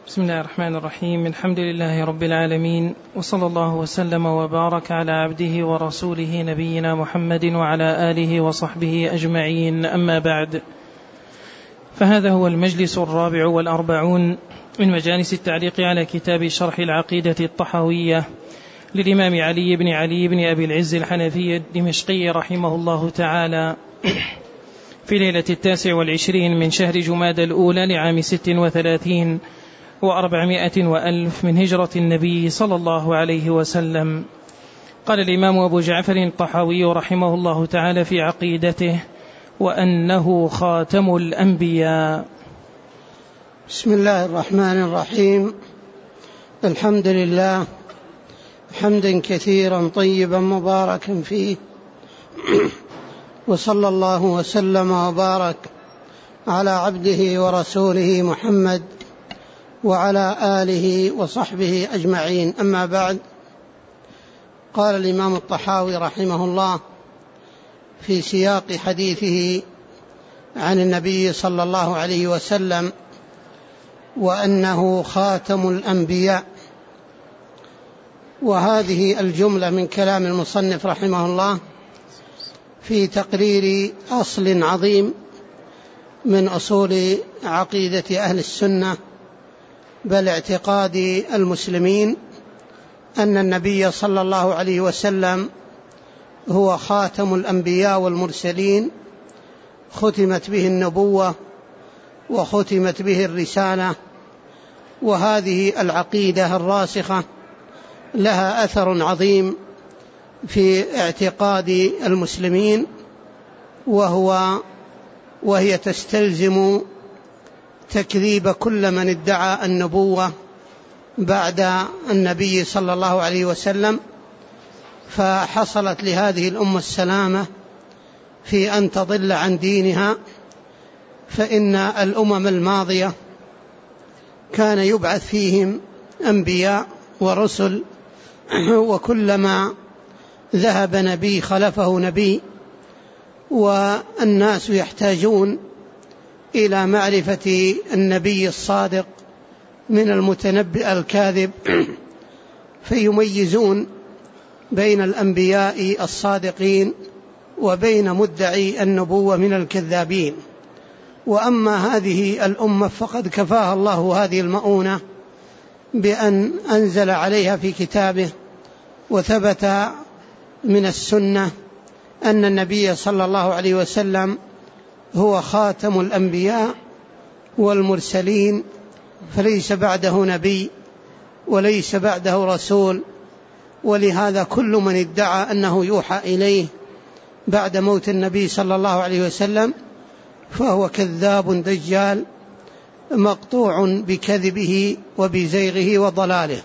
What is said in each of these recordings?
بسم الله الرحمن الرحيم. الحمد لله رب العالمين، وصلى الله وسلم وبارك على عبده ورسوله نبينا محمد وعلى آله وصحبه أجمعين، أما بعد، فهذا هو المجلس 44 من مجالس التعليق على كتاب شرح العقيدة الطحاوية للإمام علي بن أبي العز الحنفي الدمشقي رحمه الله تعالى، في ليلة 29 من شهر جمادى الأولى لعام 36 و400 وألف من هجرة النبي صلى الله عليه وسلم. قال الإمام أبو جعفر الطحاوي رحمه الله تعالى في عقيدته: وأنه خاتم الأنبياء. بسم الله الرحمن الرحيم. الحمد لله حمدا كثيرا طيبا مباركا فيه، وصلى الله وسلم وبارك على عبده ورسوله محمد وعلى آله وصحبه أجمعين، أما بعد. قال الإمام الطحاوي رحمه الله في سياق حديثه عن النبي صلى الله عليه وسلم: وأنه خاتم الأنبياء. وهذه الجملة من كلام المصنف رحمه الله في تقرير أصل عظيم من أصول عقيدة أهل السنة، بل اعتقاد المسلمين، أن النبي صلى الله عليه وسلم هو خاتم الأنبياء والمرسلين، ختمت به النبوة وختمت به الرسالة. وهذه العقيدة الراسخة لها أثر عظيم في اعتقاد المسلمين، وهي تستلزم تكذيب كل من ادعى النبوة بعد النبي صلى الله عليه وسلم. فحصلت لهذه الأمة السلامة في أن تضل عن دينها، فإن الأمم الماضية كان يبعث فيهم أنبياء ورسل، وكلما ذهب نبي خلفه نبي، والناس يحتاجون إلى معرفة النبي الصادق من المتنبئ الكاذب، فيميزون بين الأنبياء الصادقين وبين مدعي النبوة من الكذابين. وأما هذه الأمة فقد كفاها الله هذه المؤونة بأن أنزل عليها في كتابه وثبت من السنة أن النبي صلى الله عليه وسلم هو خاتم الأنبياء والمرسلين، فليس بعده نبي وليس بعده رسول. ولهذا كل من ادعى أنه يوحى إليه بعد موت النبي صلى الله عليه وسلم فهو كذاب دجال مقطوع بكذبه وبزيغه وضلاله.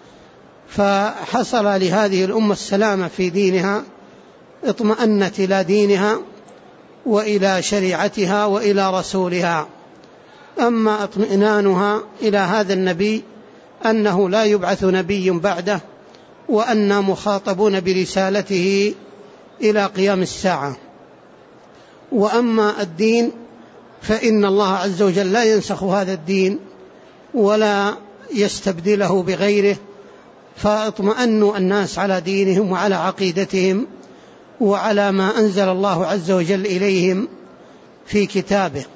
فحصل لهذه الأمة السلامة في دينها، اطمأنت إلى دينها وإلى شريعتها وإلى رسولها. أما اطمئنانها إلى هذا النبي أنه لا يبعث نبي بعده، وأننا مخاطبون برسالته إلى قيام الساعة. وأما الدين فإن الله عز وجل لا ينسخ هذا الدين ولا يستبدله بغيره، فاطمأنوا الناس على دينهم وعلى عقيدتهم وعلى ما أنزل الله عز وجل إليهم في كتابه.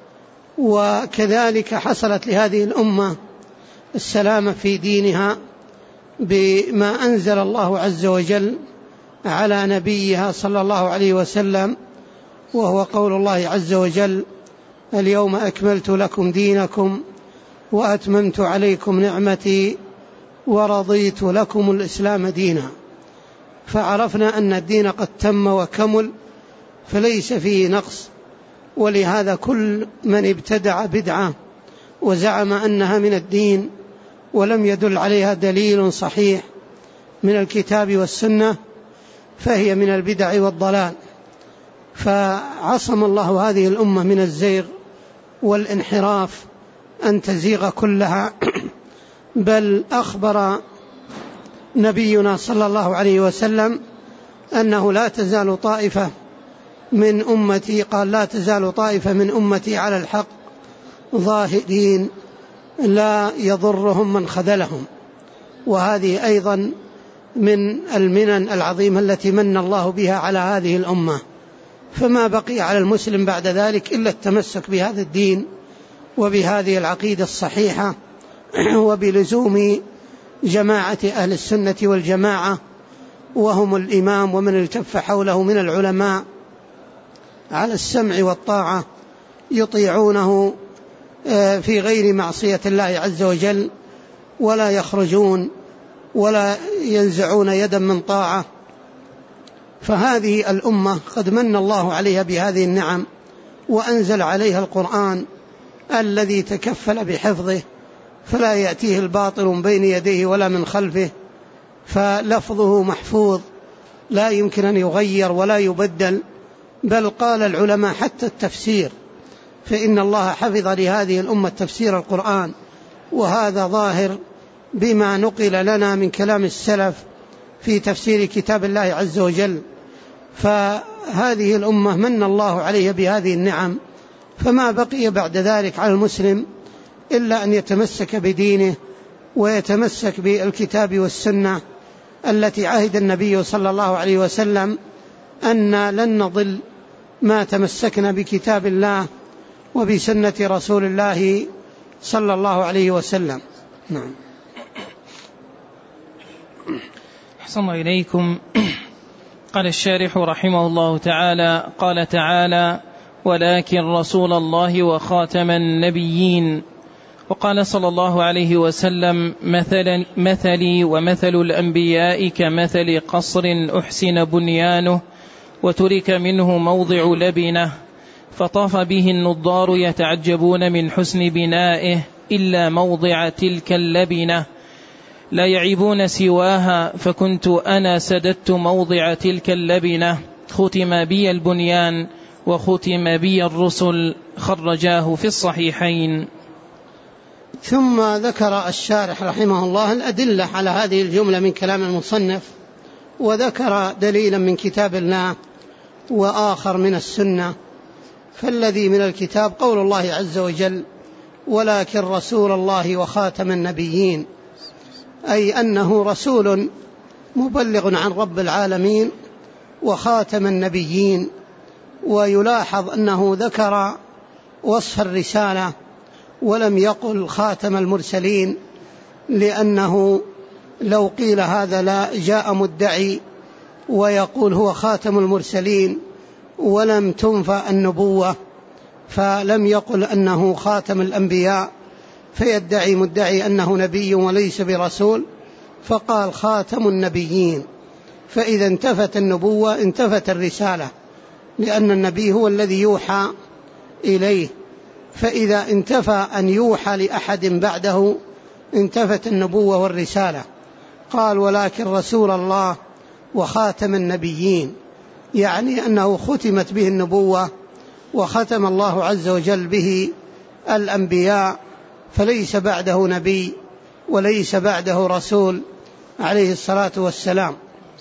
وكذلك حصلت لهذه الأمة السلامة في دينها بما أنزل الله عز وجل على نبيها صلى الله عليه وسلم، وهو قول الله عز وجل: اليوم أكملت لكم دينكم وأتممت عليكم نعمتي ورضيت لكم الإسلام دينا. فعرفنا أن الدين قد تم وكمل، فليس فيه نقص. ولهذا كل من ابتدع بدعة وزعم أنها من الدين ولم يدل عليها دليل صحيح من الكتاب والسنة فهي من البدع والضلال. فعصم الله هذه الأمة من الزيغ والانحراف أن تزيغ كلها. بل أخبر نبينا صلى الله عليه وسلم أنه لا تزال طائفة من أمتي، قال: لا تزال طائفة من أمتي على الحق ظاهرين لا يضرهم من خذلهم. وهذه أيضا من المنن العظيمة التي من الله بها على هذه الأمة. فما بقي على المسلم بعد ذلك إلا التمسك بهذا الدين وبهذه العقيدة الصحيحة وبلزوم جماعة أهل السنة والجماعة، وهم الإمام ومن التف حوله من العلماء على السمع والطاعة، يطيعونه في غير معصية الله عز وجل، ولا يخرجون ولا ينزعون يدا من طاعة. فهذه الأمة قد من الله عليها بهذه النعم، وأنزل عليها القرآن الذي تكفل بحفظه، فلا يأتيه الباطل من بين يديه ولا من خلفه، فلفظه محفوظ لا يمكن أن يغير ولا يبدل. بل قال العلماء حتى التفسير، فإن الله حفظ لهذه الأمة تفسير القرآن، وهذا ظاهر بما نقل لنا من كلام السلف في تفسير كتاب الله عز وجل. فهذه الأمة من الله عليها بهذه النعم، فما بقي بعد ذلك على المسلم إلا أن يتمسك بدينه ويتمسك بالكتاب والسنة التي عهد النبي صلى الله عليه وسلم أن لن نضل ما تمسكنا بكتاب الله وبسنة رسول الله صلى الله عليه وسلم. نعم. أحسن إليكم. قال الشارح رحمه الله تعالى: قال تعالى: ولكن رسول الله وخاتم النبيين. وقال صلى الله عليه وسلم: مثلي ومثل الأنبياء كمثل قصر أحسن بنيانه وترك منه موضع لبنه فطاف به النضار يتعجبون من حسن بنائه إلا موضع تلك اللبنة لا يعيبون سواها، فكنت أنا سددت موضع تلك اللبنة، ختم بي البنيان وختم بي الرسل. خرجاه في الصحيحين. ثم ذكر الشارح رحمه الله الأدلة على هذه الجملة من كلام المصنف، وذكر دليلا من كتاب الله وآخر من السنة. فالذي من الكتاب قول الله عز وجل: ولكن رسول الله وخاتم النبيين، أي أنه رسول مبلغ عن رب العالمين وخاتم النبيين. ويلاحظ أنه ذكر وصف الرسالة ولم يقل خاتم المرسلين، لأنه لو قيل هذا لا جاء مدعي ويقول هو خاتم المرسلين ولم تنفى النبوة، فلم يقل أنه خاتم الأنبياء فيدعي مدعي أنه نبي وليس برسول، فقال خاتم النبيين. فإذا انتفت النبوة انتفت الرسالة، لأن النبي هو الذي يوحى إليه، فإذا انتفى أن يوحى لأحد بعده انتفت النبوة والرسالة. قال: ولكن رسول الله وخاتم النبيين، يعني أنه ختمت به النبوة وختم الله عز وجل به الأنبياء، فليس بعده نبي وليس بعده رسول عليه الصلاة والسلام.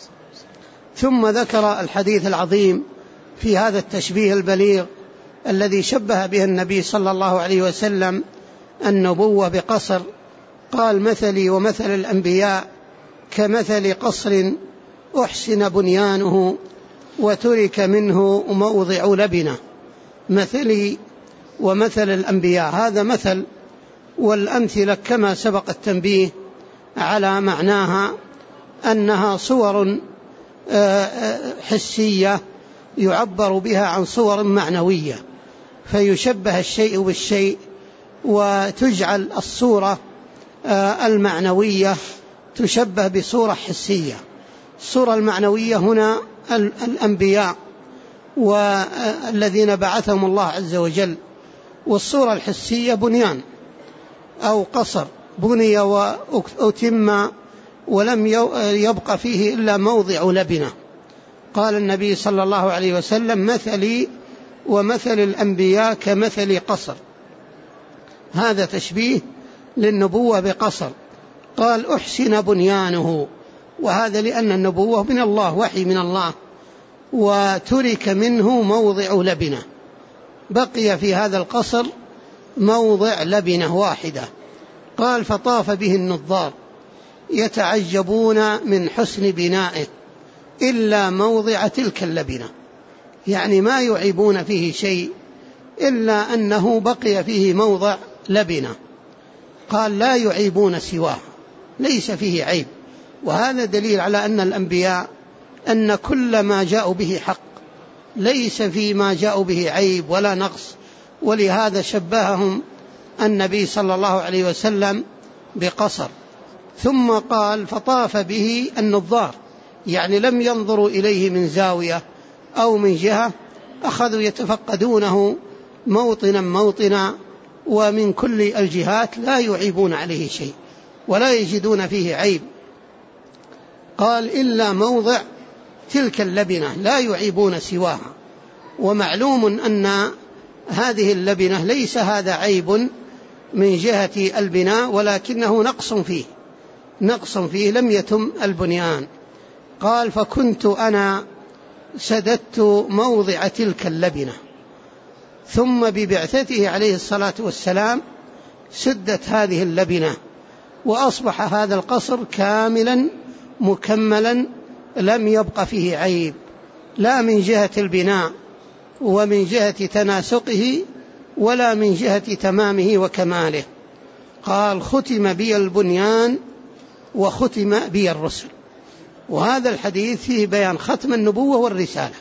ثم ذكر الحديث العظيم في هذا التشبيه البليغ الذي شبه به النبي صلى الله عليه وسلم النبوة بقصر. قال: مثلي ومثل الأنبياء كمثل قصر أحسن بنيانه وترك منه موضع لبنة. مثلي ومثل الأنبياء، هذا مثل، والأمثلة كما سبق التنبيه على معناها أنها صور حسية يعبر بها عن صور معنوية، فيشبه الشيء بالشيء وتجعل الصورة المعنوية تشبه بصورة حسية. الصورة المعنوية هنا الأنبياء والذين بعثهم الله عز وجل، والصورة الحسية بنيان أو قصر بني وأتم ولم يبق فيه إلا موضع لبنة. قال النبي صلى الله عليه وسلم: مثلي ومثل الأنبياء كمثل قصر. هذا تشبيه للنبوة بقصر. قال: أحسن بنيانه، وهذا لأن النبوة من الله، وحي من الله، وترك منه موضع لبنة، بقي في هذا القصر موضع لبنة واحدة، قال فطاف به النظار يتعجبون من حسن بنائه إلا موضع تلك اللبنة، يعني ما يعيبون فيه شيء إلا أنه بقي فيه موضع لبنة. قال لا يعيبون سواه، ليس فيه عيب. وهذا دليل على أن الأنبياء أن كل ما جاءوا به حق، ليس فيما جاءوا به عيب ولا نقص. ولهذا شبههم النبي صلى الله عليه وسلم بقصر. ثم قال فطاف به النظار، يعني لم ينظروا إليه من زاوية أو من جهة، أخذوا يتفقدونه موطنا موطنا ومن كل الجهات، لا يعيبون عليه شيء ولا يجدون فيه عيب. قال إلا موضع تلك اللبنة لا يعيبون سواها. ومعلوم أن هذه اللبنة ليس هذا عيب من جهة البناء، ولكنه نقص فيه لم يتم البنيان. قال فكنت أنا سددت موضع تلك اللبنة، ثم ببعثته عليه الصلاة والسلام سدت هذه اللبنة، وأصبح هذا القصر كاملا مكملا لم يبق فيه عيب، لا من جهة البناء ومن جهة تناسقه ولا من جهة تمامه وكماله. قال ختم بي البنيان وختم بي الرسل. وهذا الحديث فيه بيان ختم النبوة والرسالة،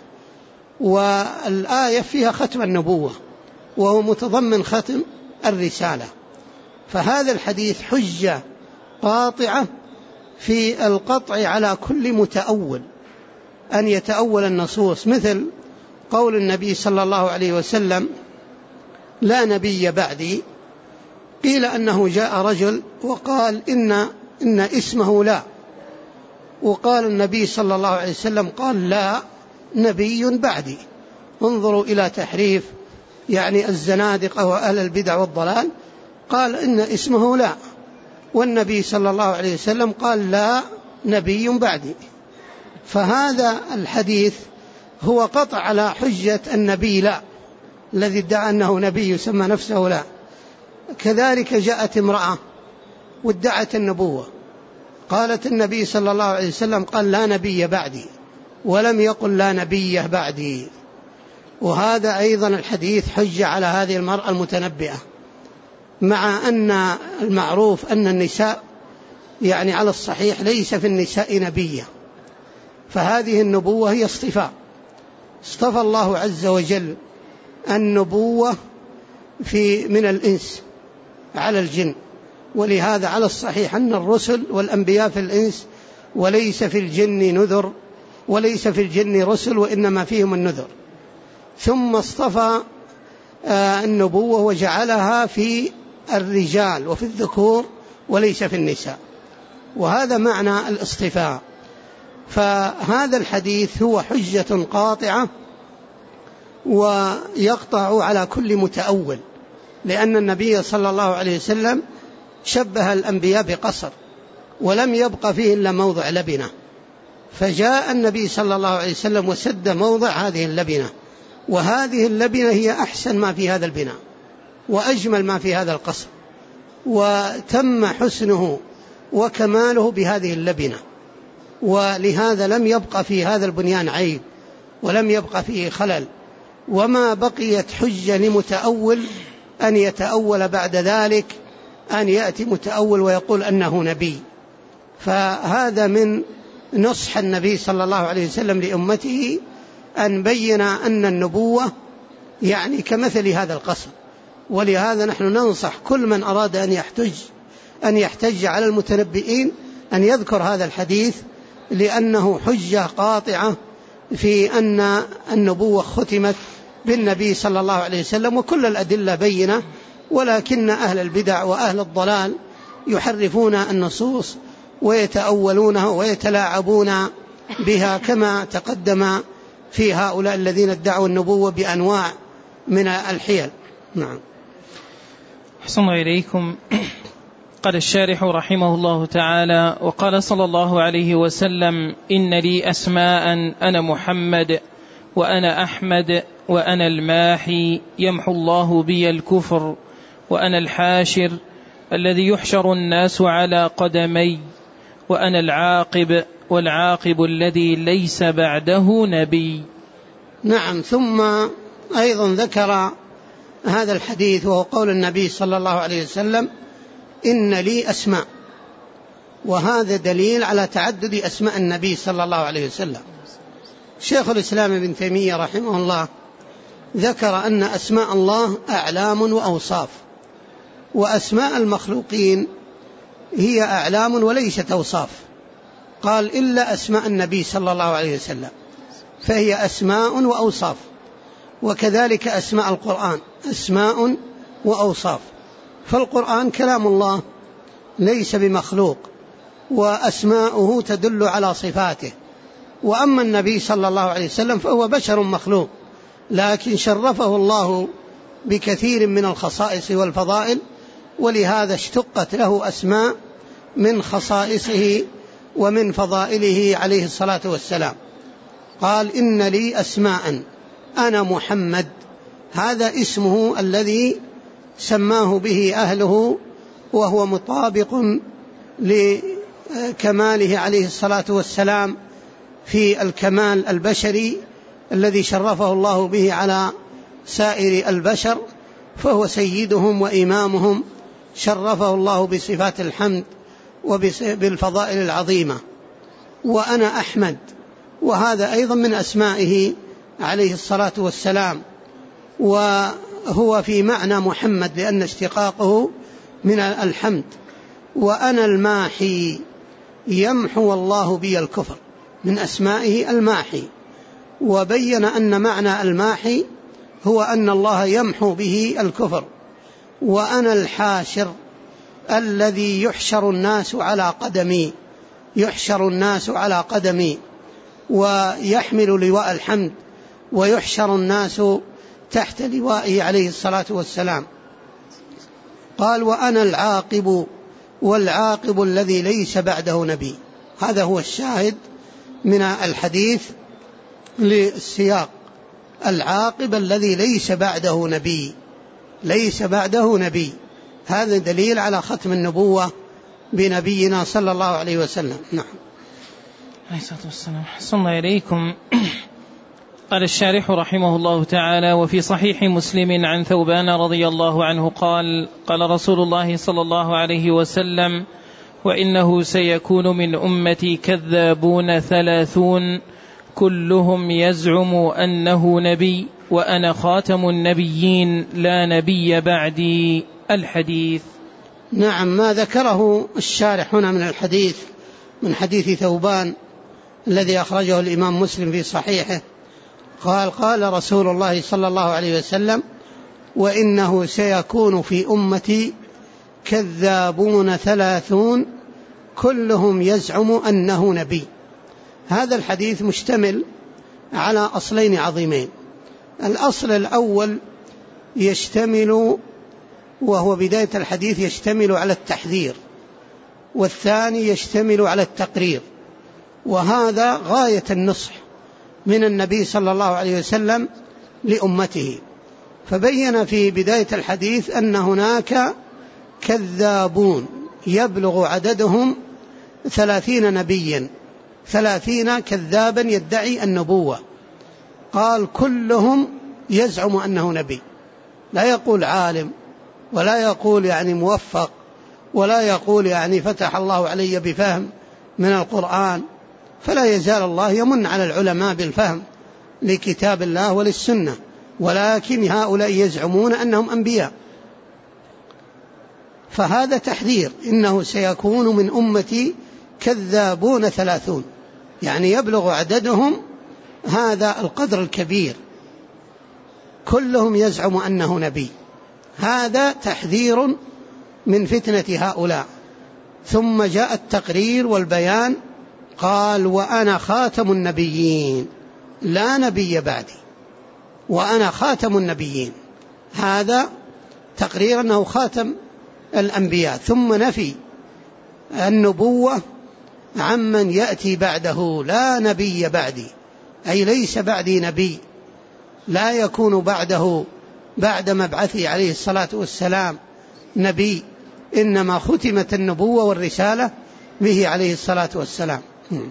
والآية فيها ختم النبوة وهو متضمن ختم الرسالة. فهذا الحديث حجة قاطعة في القطع على كل متأول أن يتأول النصوص، مثل قول النبي صلى الله عليه وسلم لا نبي بعدي. قيل أنه جاء رجل وقال إن اسمه لا، وقال النبي صلى الله عليه وسلم قال لا نبي بعدي. انظروا إلى تحريف يعني الزنادقة وأهل البدع والضلال. قال إن اسمه لا، والنبي صلى الله عليه وسلم قال لا نبي بعدي. فهذا الحديث هو قطع على حجة النبي لا، الذي ادعى أنه نبي يسمى نفسه لا. كذلك جاءت امرأة وادعت النبوة، قالت النبي صلى الله عليه وسلم قال لا نبي بعدي، ولم يقل لا نبي بعدي. وهذا أيضا الحديث حجة على هذه المرأة المتنبئة، مع أن المعروف أن النساء يعني على الصحيح ليس في النساء نبية، فهذه النبوة هي اصطفاء. اصطفى الله عز وجل النبوة من الإنس على الجن، ولهذا على الصحيح أن الرسل والأنبياء في الإنس، وليس في الجن نذر، وليس في الجن رسل، وإنما فيهم النذر. ثم اصطفى النبوة وجعلها في الرجال وفي الذكور وليس في النساء، وهذا معنى الاصطفاء. فهذا الحديث هو حجة قاطعة ويقطع على كل متأول، لأن النبي صلى الله عليه وسلم شبه الأنبياء بقصر ولم يبق فيه إلا موضع لبنة، فجاء النبي صلى الله عليه وسلم وسد موضع هذه اللبنة، وهذه اللبنة هي أحسن ما في هذا البناء وأجمل ما في هذا القصر، وتم حسنه وكماله بهذه اللبنة. ولهذا لم يبق في هذا البنيان عيب ولم يبق فيه خلل، وما بقيت حجة لمتأول أن يتأول بعد ذلك، أن يأتي متأول ويقول أنه نبي. فهذا من نصح النبي صلى الله عليه وسلم لأمته، أن بين أن النبوة يعني كمثل هذا القصر. ولهذا نحن ننصح كل من أراد أن يحتج على المتنبئين أن يذكر هذا الحديث، لأنه حجة قاطعة في أن النبوة ختمت بالنبي صلى الله عليه وسلم، وكل الأدلة بينة، ولكن أهل البدع وأهل الضلال يحرفون النصوص ويتأولونها ويتلاعبون بها، كما تقدم في هؤلاء الذين ادعوا النبوة بأنواع من الحيل. نعم. أحسن إليكم. قال الشارح رحمه الله تعالى: وقال صلى الله عليه وسلم: إن لي أسماء أنا محمد وأنا أحمد وأنا الماحي يمحو الله بي الكفر وأنا الحاشر الذي يحشر الناس على قدمي وأنا العاقب والعاقب الذي ليس بعده نبي. نعم. ثم أيضا ذكر هذا الحديث وهو قول النبي صلى الله عليه وسلم: إن لي أسماء. وهذا دليل على تعدد أسماء النبي صلى الله عليه وسلم. شيخ الإسلام ابن تيمية رحمه الله ذكر أن أسماء الله أعلام وأوصاف، وأسماء المخلوقين هي أعلام وليست أوصاف. قال: إلا أسماء النبي صلى الله عليه وسلم فهي أسماء وأوصاف، وكذلك أسماء القرآن أسماء وأوصاف. فالقرآن كلام الله ليس بمخلوق، وأسماؤه تدل على صفاته. وأما النبي صلى الله عليه وسلم فهو بشر مخلوق، لكن شرفه الله بكثير من الخصائص والفضائل، ولهذا اشتقت له أسماء من خصائصه ومن فضائله عليه الصلاة والسلام. قال: إن لي أسماء، أنا محمد، هذا اسمه الذي سماه به أهله، وهو مطابق لكماله عليه الصلاة والسلام في الكمال البشري الذي شرفه الله به على سائر البشر، فهو سيدهم وإمامهم، شرفه الله بصفات الحمد وبالفضائل العظيمة. وأنا أحمد، وهذا أيضا من أسمائه عليه الصلاة والسلام، وهو في معنى محمد لأن اشتقاقه من الحمد. وأنا الماحي، يمحو الله بي الكفر، من أسمائه الماحي. وبين أن معنى الماحي هو أن الله يمحو به الكفر. وأنا الحاشر، الذي يحشر الناس على قدمي، يحشر الناس على قدمي، ويحمل لواء الحمد، ويحشر الناس تحت لوائه عليه الصلاة والسلام. قال: وأنا العاقب والعاقب الذي ليس بعده نبي. هذا هو الشاهد من الحديث للسياق، العاقب الذي ليس بعده نبي، ليس بعده نبي. هذا دليل على ختم النبوة بنبينا صلى الله عليه وسلم. نعم. عليه الصلاة والسلام. صلى إليكم. قال الشارح رحمه الله تعالى: وفي صحيح مسلم عن ثوبان رضي الله عنه قال: قال رسول الله صلى الله عليه وسلم: وإنه سيكون من أمتي كذابون 30 كلهم يزعم أنه نبي وأنا خاتم النبيين لا نبي بعدي. الحديث. نعم. ما ذكره الشارح هنا من الحديث من حديث ثوبان الذي أخرجه الإمام مسلم في صحيحه، قال: قال رسول الله صلى الله عليه وسلم: وإنه سيكون في أمتي كذابون 30 كلهم يزعم أنه نبي. هذا الحديث مشتمل على أصلين عظيمين. الأصل الأول يشتمل، وهو بداية الحديث، يشتمل على التحذير، والثاني يشتمل على التقرير. وهذا غاية النصح من النبي صلى الله عليه وسلم لأمته. فبين في بداية الحديث أن هناك كذابون يبلغ عددهم 30 نبيا، 30 كذابا يدعي النبوة. قال: كلهم يزعم أنه نبي، لا يقول عالم، ولا يقول يعني موفق، ولا يقول يعني فتح الله علي بفهم من القرآن، فلا يزال الله يمن على العلماء بالفهم لكتاب الله وللسنة، ولكن هؤلاء يزعمون أنهم أنبياء. فهذا تحذير، إنه سيكون من أمتي كذابون 30، يعني يبلغ عددهم هذا القدر الكبير، كلهم يزعم أنه نبي. هذا تحذير من فتنة هؤلاء. ثم جاء التقرير والبيان، قال: وأنا خاتم النبيين لا نبي بعدي، وأنا خاتم النبيين. هذا تقرير أنه خاتم الأنبياء، ثم نفي النبوة عمن يأتي بعده، لا نبي بعدي، أي ليس بعدي نبي، لا يكون بعده بعد مبعثه عليه الصلاة والسلام نبي. إنما ختمت النبوة والرسالة به عليه الصلاة والسلام.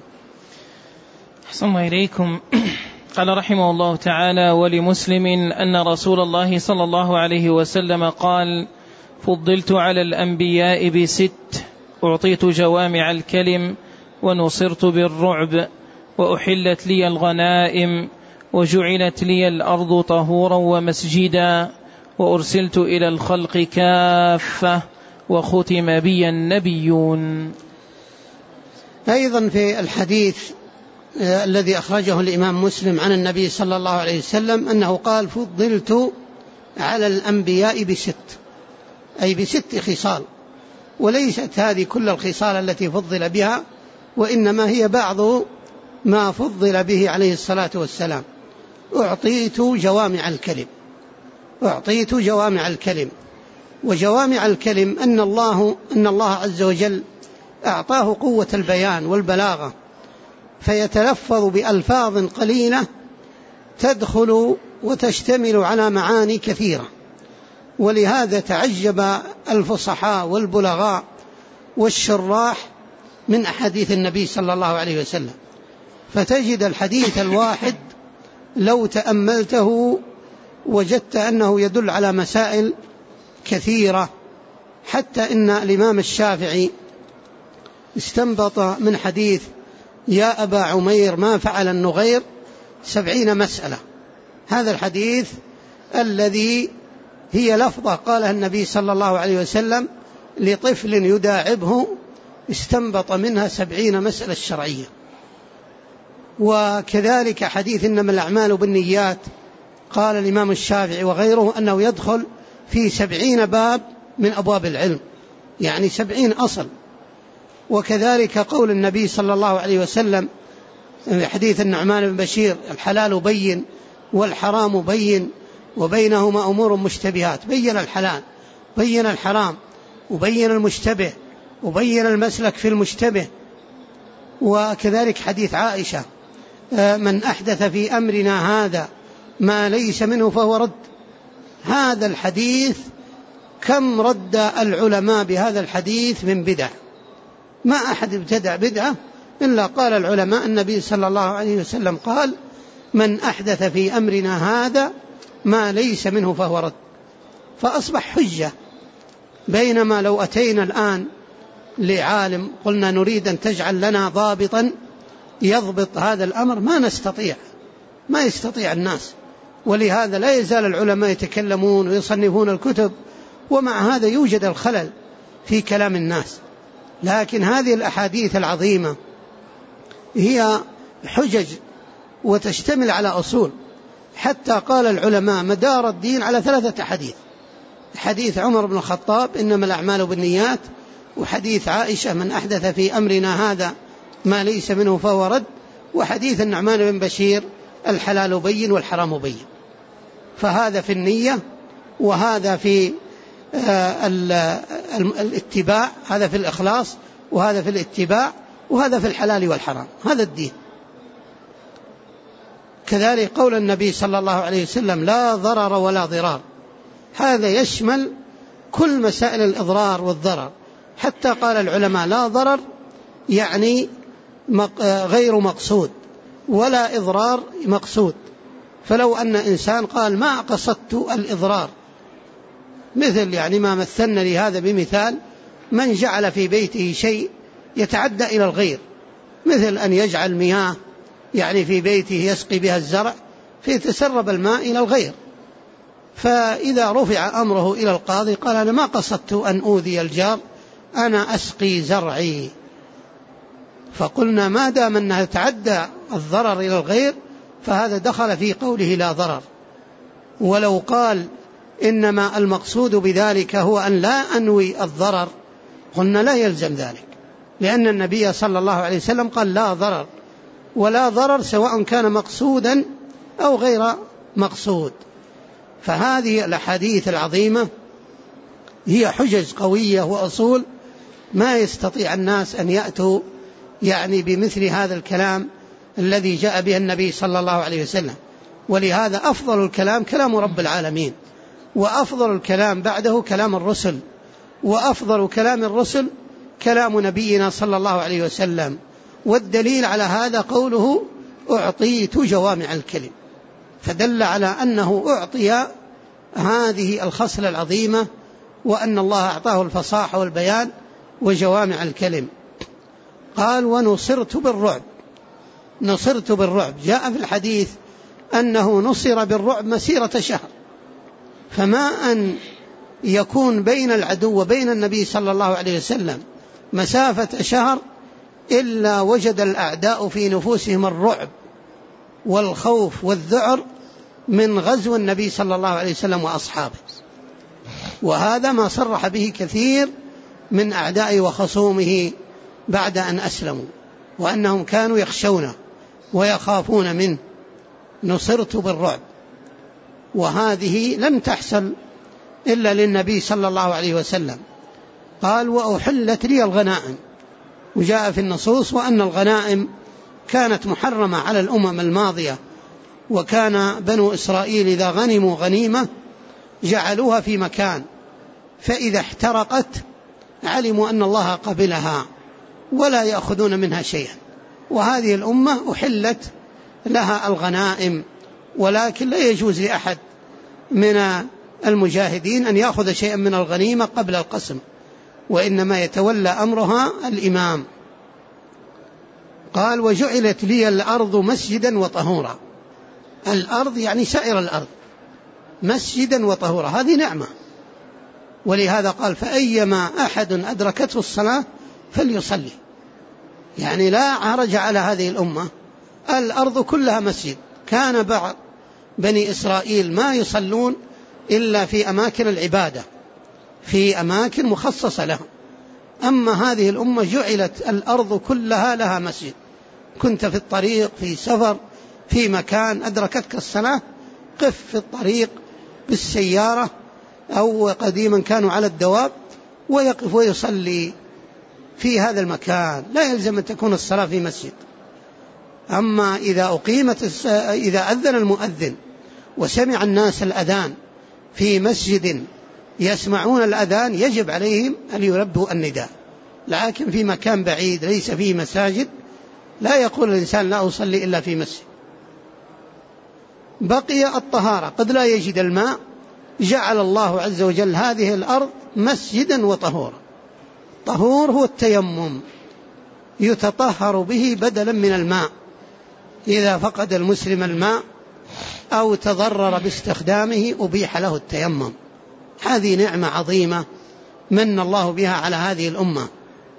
أحسن الله إليكم. قال رحمه الله تعالى: ولمسلم أن رسول الله صلى الله عليه وسلم قال: فضلت على الأنبياء ب6: أعطيت جوامع الكلم، ونصرت بالرعب، وأحلت لي الغنائم، وجعلت لي الأرض طهورا ومسجدا، وأرسلت إلى الخلق كافة، وختم بي النبيون. أيضا في الحديث الذي أخرجه الإمام مسلم عن النبي صلى الله عليه وسلم أنه قال: فضلت على الأنبياء ب6، أي ب6 خصال، وليست هذه كل الخصال التي فضل بها، وإنما هي بعض ما فضل به عليه الصلاة والسلام. أعطيت جوامع الكلم. أعطيت جوامع الكلم، وجوامع الكلم أن الله عز وجل أعطاه قوة البيان والبلاغة، فيتلفظ بألفاظ قليلة تدخل وتشتمل على معاني كثيرة، ولهذا تعجب الفصحاء والبلغاء والشراح من أحاديث النبي صلى الله عليه وسلم، فتجد الحديث الواحد لو تأملته وجدت أنه يدل على مسائل كثيرة، حتى إن الإمام الشافعي استنبط من حديث يا أبا عمير ما فعل النغير 70 مسألة. هذا الحديث الذي هي لفظة قالها النبي صلى الله عليه وسلم لطفل يداعبه، استنبط منها 70 مسألة شرعية. وكذلك حديث إنما الأعمال بالنيات، قال الإمام الشافعي وغيره أنه يدخل في 70 باب من أبواب العلم، يعني 70 أصل. وكذلك قول النبي صلى الله عليه وسلم في حديث النعمان بن بشير: الحلال بين والحرام بين وبينهما أمور مشتبهات. بين الحلال، بين الحرام، وبين المشتبه، وبين المسلك في المشتبه. وكذلك حديث عائشة: من أحدث في أمرنا هذا ما ليس منه فهو رد. هذا الحديث كم رد العلماء بهذا الحديث من بدع، ما أحد ابتدع بدعة إلا قال العلماء النبي صلى الله عليه وسلم قال: من أحدث في أمرنا هذا ما ليس منه فهو رد. فأصبح حجة. بينما لو أتينا الآن لعالم قلنا نريد أن تجعل لنا ضابطا يضبط هذا الأمر، ما نستطيع، ما يستطيع الناس. ولهذا لا يزال العلماء يتكلمون ويصنفون الكتب، ومع هذا يوجد الخلل في كلام الناس. لكن هذه الأحاديث العظيمة هي حجج وتشتمل على أصول، حتى قال العلماء مدار الدين على 3 أحاديث: حديث عمر بن الخطاب إنما الأعمال بالنيات، وحديث عائشة من أحدث في أمرنا هذا ما ليس منه فهو رد، وحديث النعمان بن بشير الحلال بين والحرام بين. فهذا في النية، وهذا في الاتباع، هذا في الإخلاص، وهذا في الاتباع، وهذا في الحلال والحرام. هذا الدين. كذلك قول النبي صلى الله عليه وسلم: لا ضرر ولا ضرار. هذا يشمل كل مسائل الإضرار والضرر، حتى قال العلماء: لا ضرر يعني غير مقصود، ولا إضرار مقصود. فلو أن إنسان قال ما قصدت الإضرار، مثل يعني ما مثلنا لهذا بمثال: من جعل في بيته شيء يتعدى إلى الغير، مثل أن يجعل مياه يعني في بيته يسقي بها الزرع فيتسرب الماء إلى الغير، فإذا رفع أمره إلى القاضي قال: أنا ما قصدت أن أوذي الجار، أنا أسقي زرعي. فقلنا ما دام أنه تعدى الضرر إلى الغير فهذا دخل في قوله لا ضرر. ولو قال إنما المقصود بذلك هو أن لا أنوي الضرر، قلنا لا يلزم ذلك، لأن النبي صلى الله عليه وسلم قال: لا ضرر. ولا ضرر سواء كان مقصودا أو غير مقصود. فهذه الأحاديث العظيمة هي حجج قوية وأصول ما يستطيع الناس أن يأتوا يعني بمثل هذا الكلام الذي جاء به النبي صلى الله عليه وسلم. ولهذا أفضل الكلام كلام رب العالمين، وأفضل الكلام بعده كلام الرسل وأفضل كلام الرسل كلام نبينا صلى الله عليه وسلم. والدليل على هذا قوله أعطيت جوامع الكلم، فدل على أنه أعطي هذه الخصلة العظيمة، وأن الله أعطاه الفصاحة والبيان وجوامع الكلم. قال ونصرت بالرعب. نصرت بالرعب، جاء في الحديث أنه نصر بالرعب مسيرة شهر، فما أن يكون بين العدو وبين النبي صلى الله عليه وسلم مسافة شهر إلا وجد الأعداء في نفوسهم الرعب والخوف والذعر من غزو النبي صلى الله عليه وسلم وأصحابه. وهذا ما صرح به كثير من أعدائه وخصومه بعد أن أسلموا، وأنهم كانوا يخشونه ويخافون منه. نصرت بالرعب، وهذه لم تحصل إلا للنبي صلى الله عليه وسلم. قال وأحلت لي الغنائم، وجاء في النصوص وأن الغنائم كانت محرمة على الأمم الماضية، وكان بنو إسرائيل إذا غنموا غنيمة جعلوها في مكان، فإذا احترقت علموا أن الله قبلها ولا يأخذون منها شيئا. وهذه الأمة أحلت لها الغنائم، ولكن لا يجوز لأحد من المجاهدين أن يأخذ شيئا من الغنيمة قبل القسم، وإنما يتولى أمرها الإمام. قال وجعلت لي الأرض مسجدا وطهورا. الأرض يعني سائر الأرض مسجدا وطهورا، هذه نعمة. ولهذا قال فأيما أحد أدركته الصلاة فليصلي، يعني لا عرج على هذه الأمة، الأرض كلها مسجد. كان بعض بني إسرائيل ما يصلون إلا في أماكن العبادة، في أماكن مخصصة لهم. أما هذه الأمة جعلت الأرض كلها لها مسجد، كنت في الطريق في سفر في مكان أدركتك الصلاة، قف في الطريق بالسيارة أو قديما كانوا على الدواب ويقف ويصلي في هذا المكان، لا يلزم أن تكون الصلاة في مسجد. أما إذا أذن المؤذن وسمع الناس الأذان في مسجد يسمعون الأذان يجب عليهم أن يلبوا النداء، لكن في مكان بعيد ليس فيه مساجد لا يقول الإنسان لا أصلي إلا في مسجد. بقي الطهارة، قد لا يجد الماء، جعل الله عز وجل هذه الأرض مسجدا وطهورا. طهور هو التيمم، يتطهر به بدلا من الماء إذا فقد المسلم الماء أو تضرر باستخدامه أبيح له التيمم. هذه نعمة عظيمة من الله بها على هذه الأمة.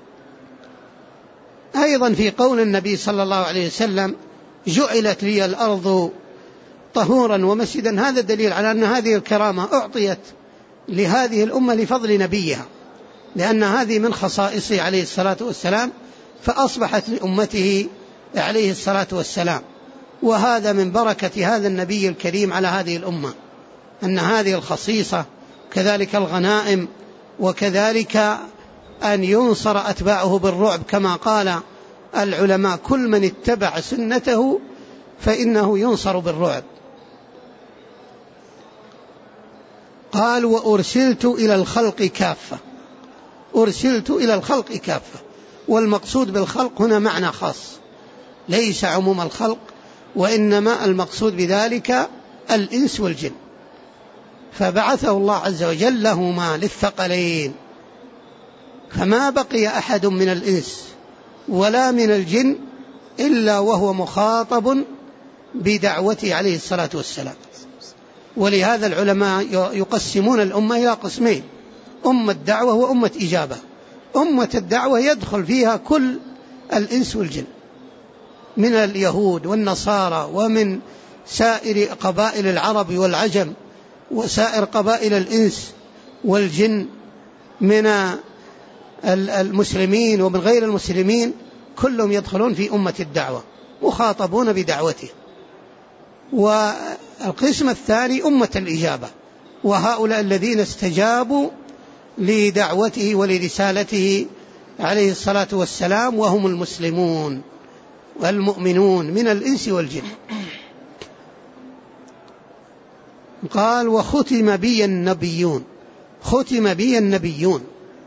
أيضا في قول النبي صلى الله عليه وسلم جعلت لي الأرض طهورا ومسجدا، هذا دليل على أن هذه الكرامة أعطيت لهذه الأمة لفضل نبيها، لأن هذه من خصائصه عليه الصلاة والسلام، فأصبحت لأمته عليه الصلاة والسلام. وهذا من بركة هذا النبي الكريم على هذه الأمة، أن هذه الخصيصة كذلك الغنائم، وكذلك أن ينصر أتباعه بالرعب، كما قال العلماء كل من اتبع سنته فإنه ينصر بالرعب. قال وأرسلت إلى الخلق كافة. أرسلت إلى الخلق كافة، والمقصود بالخلق هنا معنى خاص ليس عموم الخلق، وإنما المقصود بذلك الإنس والجن، فبعثه الله عز وجل لهما للثقلين، فما بقي أحد من الإنس ولا من الجن إلا وهو مخاطب بدعوته عليه الصلاة والسلام. ولهذا العلماء يقسمون الأمة إلى قسمين: أمة دعوة وأمة إجابة. أمة الدعوة يدخل فيها كل الإنس والجن من اليهود والنصارى ومن سائر قبائل العرب والعجم وسائر قبائل الإنس والجن، من المسلمين ومن غير المسلمين، كلهم يدخلون في أمة الدعوة مخاطبون بدعوته. والقسم الثاني أمة الإجابة، وهؤلاء الذين استجابوا لدعوته ولرسالته عليه الصلاة والسلام، وهم المسلمون والمؤمنون من الإنس والجن. قال وختم بي النبيون. ختم بي النبيون،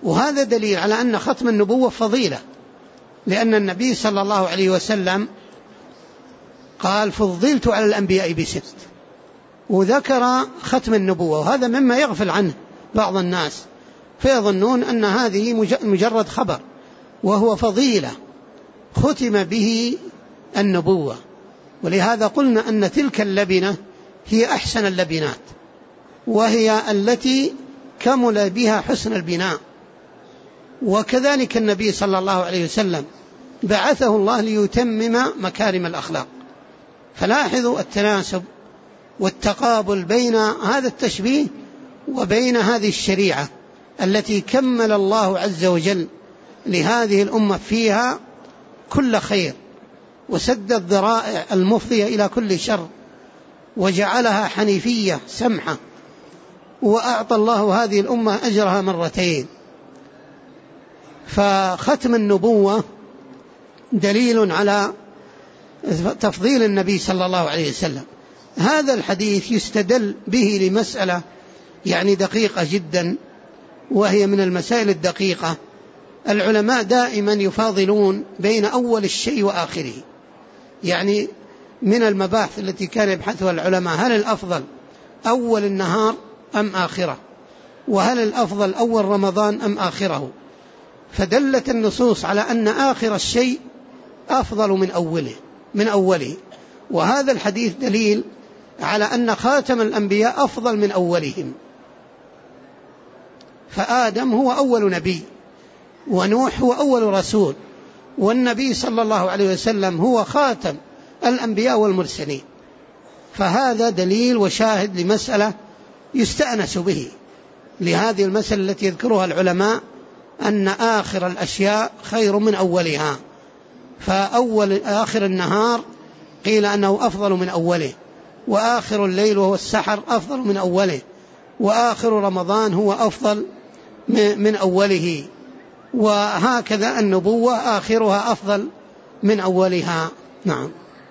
وهذا دليل على أن ختم النبوة فضيلة، لأن النبي صلى الله عليه وسلم قال فضلت على الأنبياء ب6، وذكر ختم النبوة، وهذا مما يغفل عنه بعض الناس فيظنون أن هذه مجرد خبر، وهو فضيلة ختم به النبوة. ولهذا قلنا أن تلك اللبنة هي أحسن اللبنات، وهي التي كمل بها حسن البناء. وكذلك النبي صلى الله عليه وسلم بعثه الله ليتمم مكارم الأخلاق. فلاحظوا التناسب والتقابل بين هذا التشبيه وبين هذه الشريعة التي كمل الله عز وجل لهذه الأمة فيها كل خير، وسد الذرائع المفضية إلى كل شر، وجعلها حنيفية سمحة، وأعطى الله هذه الأمة أجرها مرتين. فختم النبوة دليل على تفضيل النبي صلى الله عليه وسلم. هذا الحديث يستدل به لمسألة يعني دقيقة جدا، وهي من المسائل الدقيقة. العلماء دائما يفاضلون بين أول الشيء وآخره، يعني من المباحث التي كان يبحثها العلماء هل الأفضل أول النهار أم آخره، وهل الأفضل أول رمضان أم آخره. فدلت النصوص على أن آخر الشيء أفضل من أوله، وهذا الحديث دليل على أن خاتم الأنبياء أفضل من أولهم. فآدم هو أول نبي، ونوح هو أول رسول، والنبي صلى الله عليه وسلم هو خاتم الأنبياء والمرسلين. فهذا دليل وشاهد لمسألة يستأنس به، لهذه المسألة التي يذكرها العلماء أن آخر الأشياء خير من أولها. آخر النهار قيل أنه أفضل من أوله، وآخر الليل وهو السحر أفضل من أوله، وآخر رمضان هو أفضل من أوله، وهكذا النبوة آخرها أفضل من أولها. نعم.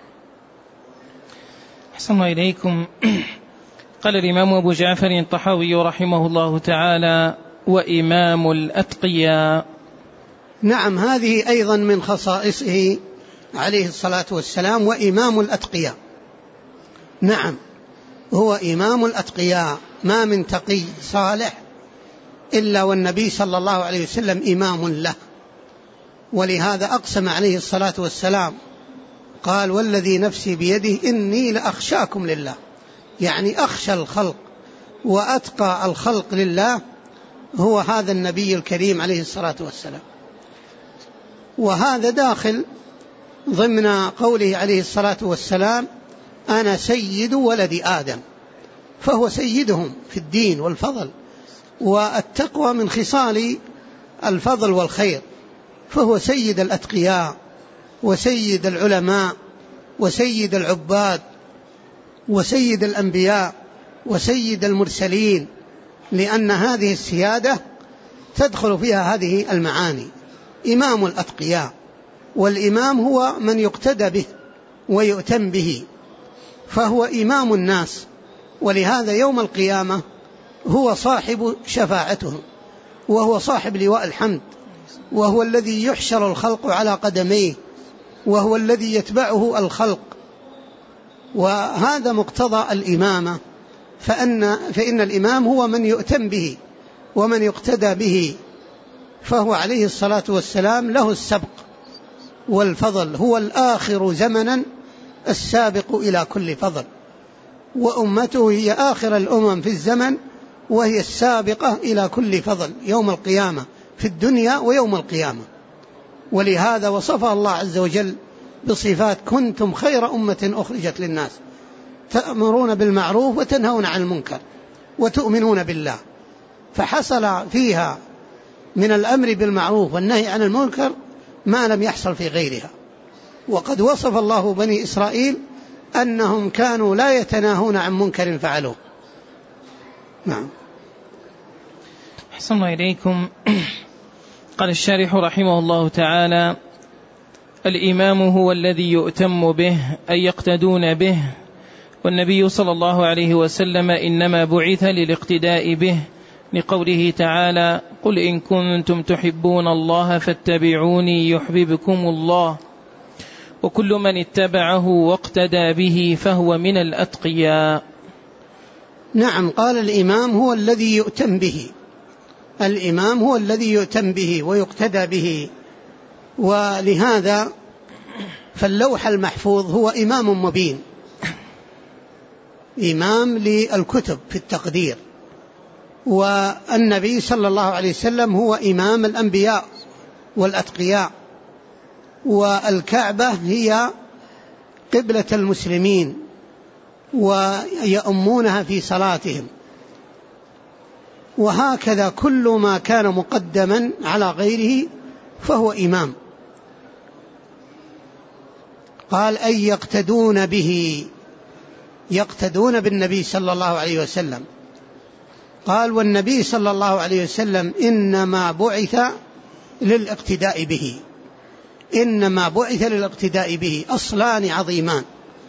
أحسن إليكم. قال الإمام أبو جعفر الطحاوي رحمه الله تعالى: وإمام الأتقياء. نعم، هذه أيضا من خصائصه عليه الصلاة والسلام، وإمام الأتقياء. نعم، هو إمام الأتقياء، ما من تقي صالح إلا والنبي صلى الله عليه وسلم إمام له. ولهذا أقسم عليه الصلاة والسلام قال: والذي نفسي بيده إني لأخشاكم لله، يعني أخشى الخلق وأتقى الخلق لله هو هذا النبي الكريم عليه الصلاة والسلام. وهذا داخل ضمن قوله عليه الصلاة والسلام: أنا سيد ولد آدم، فهو سيدهم في الدين والفضل، والتقوى من خصال الفضل والخير، فهو سيد الأتقياء وسيد العلماء وسيد العباد وسيد الأنبياء وسيد المرسلين، لأن هذه السيادة تدخل فيها هذه المعاني. إمام الأتقياء، والإمام هو من يقتدى به ويؤتم به، فهو إمام الناس. ولهذا يوم القيامة هو صاحب شفاعتهم، وهو صاحب لواء الحمد، وهو الذي يحشر الخلق على قدميه، وهو الذي يتبعه الخلق. وهذا مقتضى الإمامة، فإن الإمام هو من يؤتم به ومن يقتدى به، فهو عليه الصلاة والسلام له السبق والفضل، هو الآخر زمنا السابق إلى كل فضل، وأمته هي آخر الأمم في الزمن، وهي السابقة إلى كل فضل يوم القيامة في الدنيا ويوم القيامة. ولهذا وصفها الله عز وجل بصفات: كنتم خير أمة أخرجت للناس تأمرون بالمعروف وتنهون عن المنكر وتؤمنون بالله. فحصل فيها من الأمر بالمعروف والنهي عن المنكر ما لم يحصل في غيرها. وقد وصف الله بني إسرائيل أنهم كانوا لا يتناهون عن منكر فعلوه. نعم. أحسن إليكم. قال الشارح رحمه الله تعالى: الإمام هو الذي يؤتم به، أي يقتدون به، والنبي صلى الله عليه وسلم إنما بعث للاقتداء به، لقوله تعالى: قل إن كنتم تحبون الله فاتبعوني يحببكم الله، وكل من اتبعه واقتدى به فهو من الأتقياء. نعم، قال الإمام هو الذي يؤتم به، الإمام هو الذي يؤتم به ويقتدى به، ولهذا فاللوح المحفوظ هو إمام مبين، إمام للكتب في التقدير، والنبي صلى الله عليه وسلم هو إمام الأنبياء والأتقياء، والكعبة هي قبلة المسلمين ويؤمونها في صلاتهم، وهكذا كل ما كان مقدما على غيره فهو إمام. قال أن يقتدون به، يقتدون بالنبي صلى الله عليه وسلم. قال والنبي صلى الله عليه وسلم إنما بعث للاقتداء به، إنما بعث للاقتداء به، أصلان عظيمان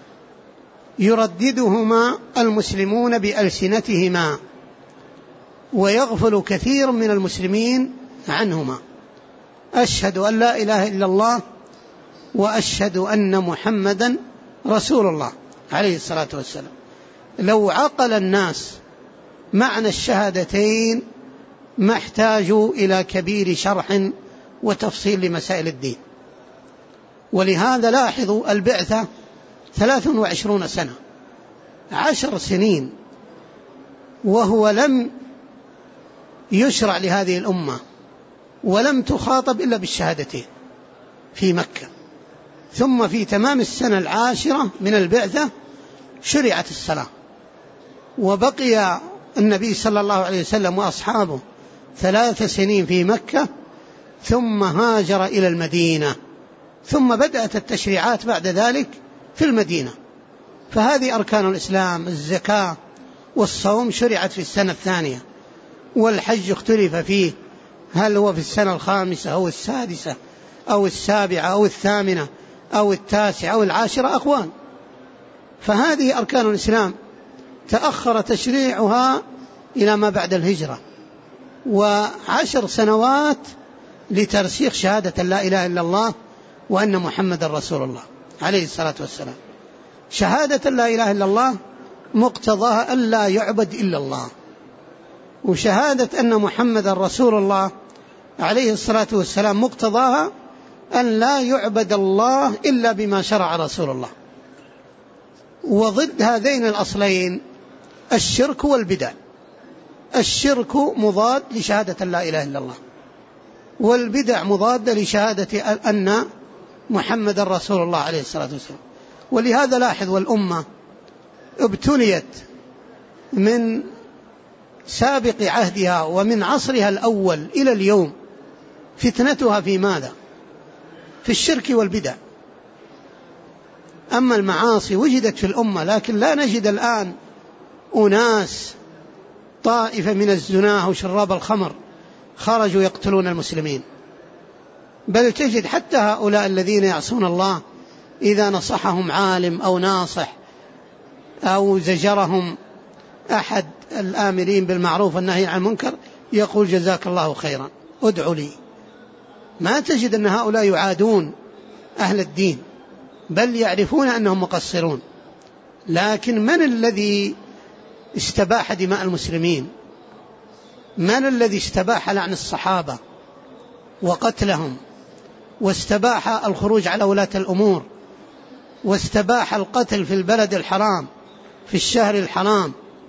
يرددهما المسلمون بألسنتهما ويغفل كثير من المسلمين عنهما: أشهد أن لا إله إلا الله وأشهد أن محمدا رسول الله عليه الصلاة والسلام. لو عقل الناس معنى الشهادتين ما احتاجوا إلى كبير شرح وتفصيل لمسائل الدين. ولهذا لاحظوا البعثة 23 سنة، 10 سنين، وهو لم يشرع لهذه الأمة ولم تخاطب إلا بالشهادتين في مكة. ثم في تمام السنة 10 من البعثة شرعت الصلاة، وبقي النبي صلى الله عليه وسلم وأصحابه 3 سنين في مكة، ثم هاجر إلى المدينة، ثم بدأت التشريعات بعد ذلك في المدينة. فهذه أركان الإسلام: الزكاة والصوم شرعت في السنة 2، والحج اختلف فيه هل هو في السنة 5 أو 6 أو 7 أو 8 أو 9 أو 10 أقوال. فهذه أركان الإسلام تأخر تشريعها إلى ما بعد الهجرة، و10 سنوات لترسيخ شهادة لا إله إلا الله وأن محمد رسول الله عليه الصلاة والسلام. شهادة لا إله إلا الله مقتضاها أن لا يعبد إلا الله، وشهادة أن محمد رسول الله عليه الصلاة والسلام مقتضاها أن لا يعبد الله إلا بما شرع رسول الله. وضد هذين الأصلين الشرك والبدع. الشرك مضاد لشهادة لا إله إلا الله، والبدع مضادة لشهادة أن محمد رسول الله عليه الصلاة والسلام. ولهذا لاحظ والأمة ابتليت من سابق عهدها ومن عصرها الأول إلى اليوم، فتنتها في ماذا؟ في الشرك والبدع. أما المعاصي وجدت في الأمة، لكن لا نجد الآن أناس طائفة من الزناه وشراب الخمر خرجوا يقتلون المسلمين، بل تجد حتى هؤلاء الذين يعصون الله إذا نصحهم عالم أو ناصح أو زجرهم أحد الآمرين بالمعروف والنهي عن المنكر يقول جزاك الله خيرا ادعوا لي. ما تجد أن هؤلاء يعادون أهل الدين، بل يعرفون أنهم مقصرون. لكن من الذي استباح دماء المسلمين؟ من الذي استباح لعن الصحابة وقتلهم، واستباح الخروج على ولاة الأمور، واستباح القتل في البلد الحرام في الشهر الحرام،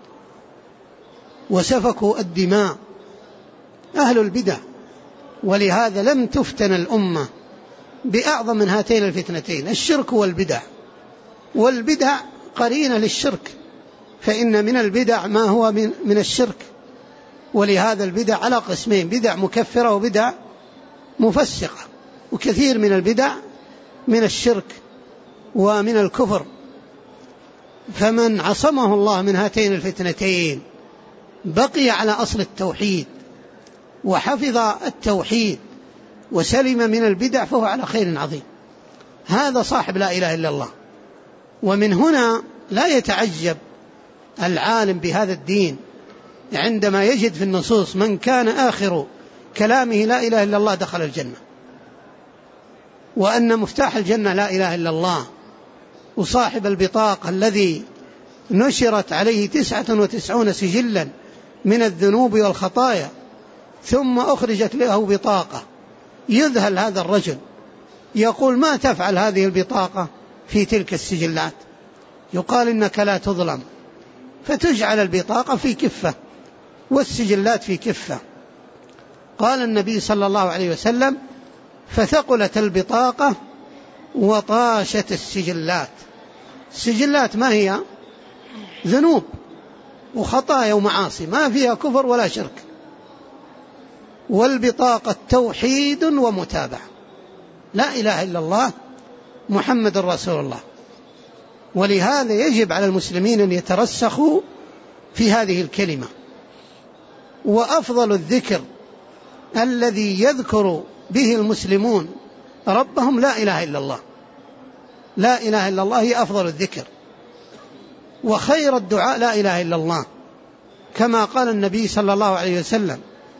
وسفكوا الدماء؟ أهل البدع. ولهذا لم تفتن الأمة بأعظم من هاتين الفتنتين: الشرك والبدع. والبدع قرينة للشرك، فإن من البدع ما هو من الشرك. ولهذا البدع على قسمين: بدع مكفرة وبدع مفسقة. وكثير من البدع من الشرك ومن الكفر. فمن عصمه الله من هاتين الفتنتين بقي على أصل التوحيد وحفظ التوحيد وسلم من البدع فهو على خير عظيم. هذا صاحب لا إله إلا الله. ومن هنا لا يتعجب العالم بهذا الدين عندما يجد في النصوص: من كان آخر كلامه لا إله إلا الله دخل الجنة، وأن مفتاح الجنة لا إله إلا الله. وصاحب البطاقة الذي نشرت عليه 99 سجلا من الذنوب والخطايا ثم أخرجت له بطاقة، يذهل هذا الرجل يقول: ما تفعل هذه البطاقة في تلك السجلات؟ يقال: إنك لا تظلم. فتجعل البطاقة في كفة والسجلات في كفة. قال النبي صلى الله عليه وسلم: فثقلت البطاقة وطاشت السجلات. السجلات ما هي؟ ذنوب وخطايا ومعاصي، ما فيها كفر ولا شرك. والبطاقة توحيد ومتابعة، لا إله إلا الله محمد رسول الله. ولهذا يجب على المسلمين أن يترسخوا في هذه الكلمة. وأفضل الذكر الذي يذكر به المسلمون ربهم لا إله إلا الله. لا إله إلا الله هي أفضل الذكر، وخير الدعاء لا إله إلا الله، كما قال النبي صلى الله عليه وسلم: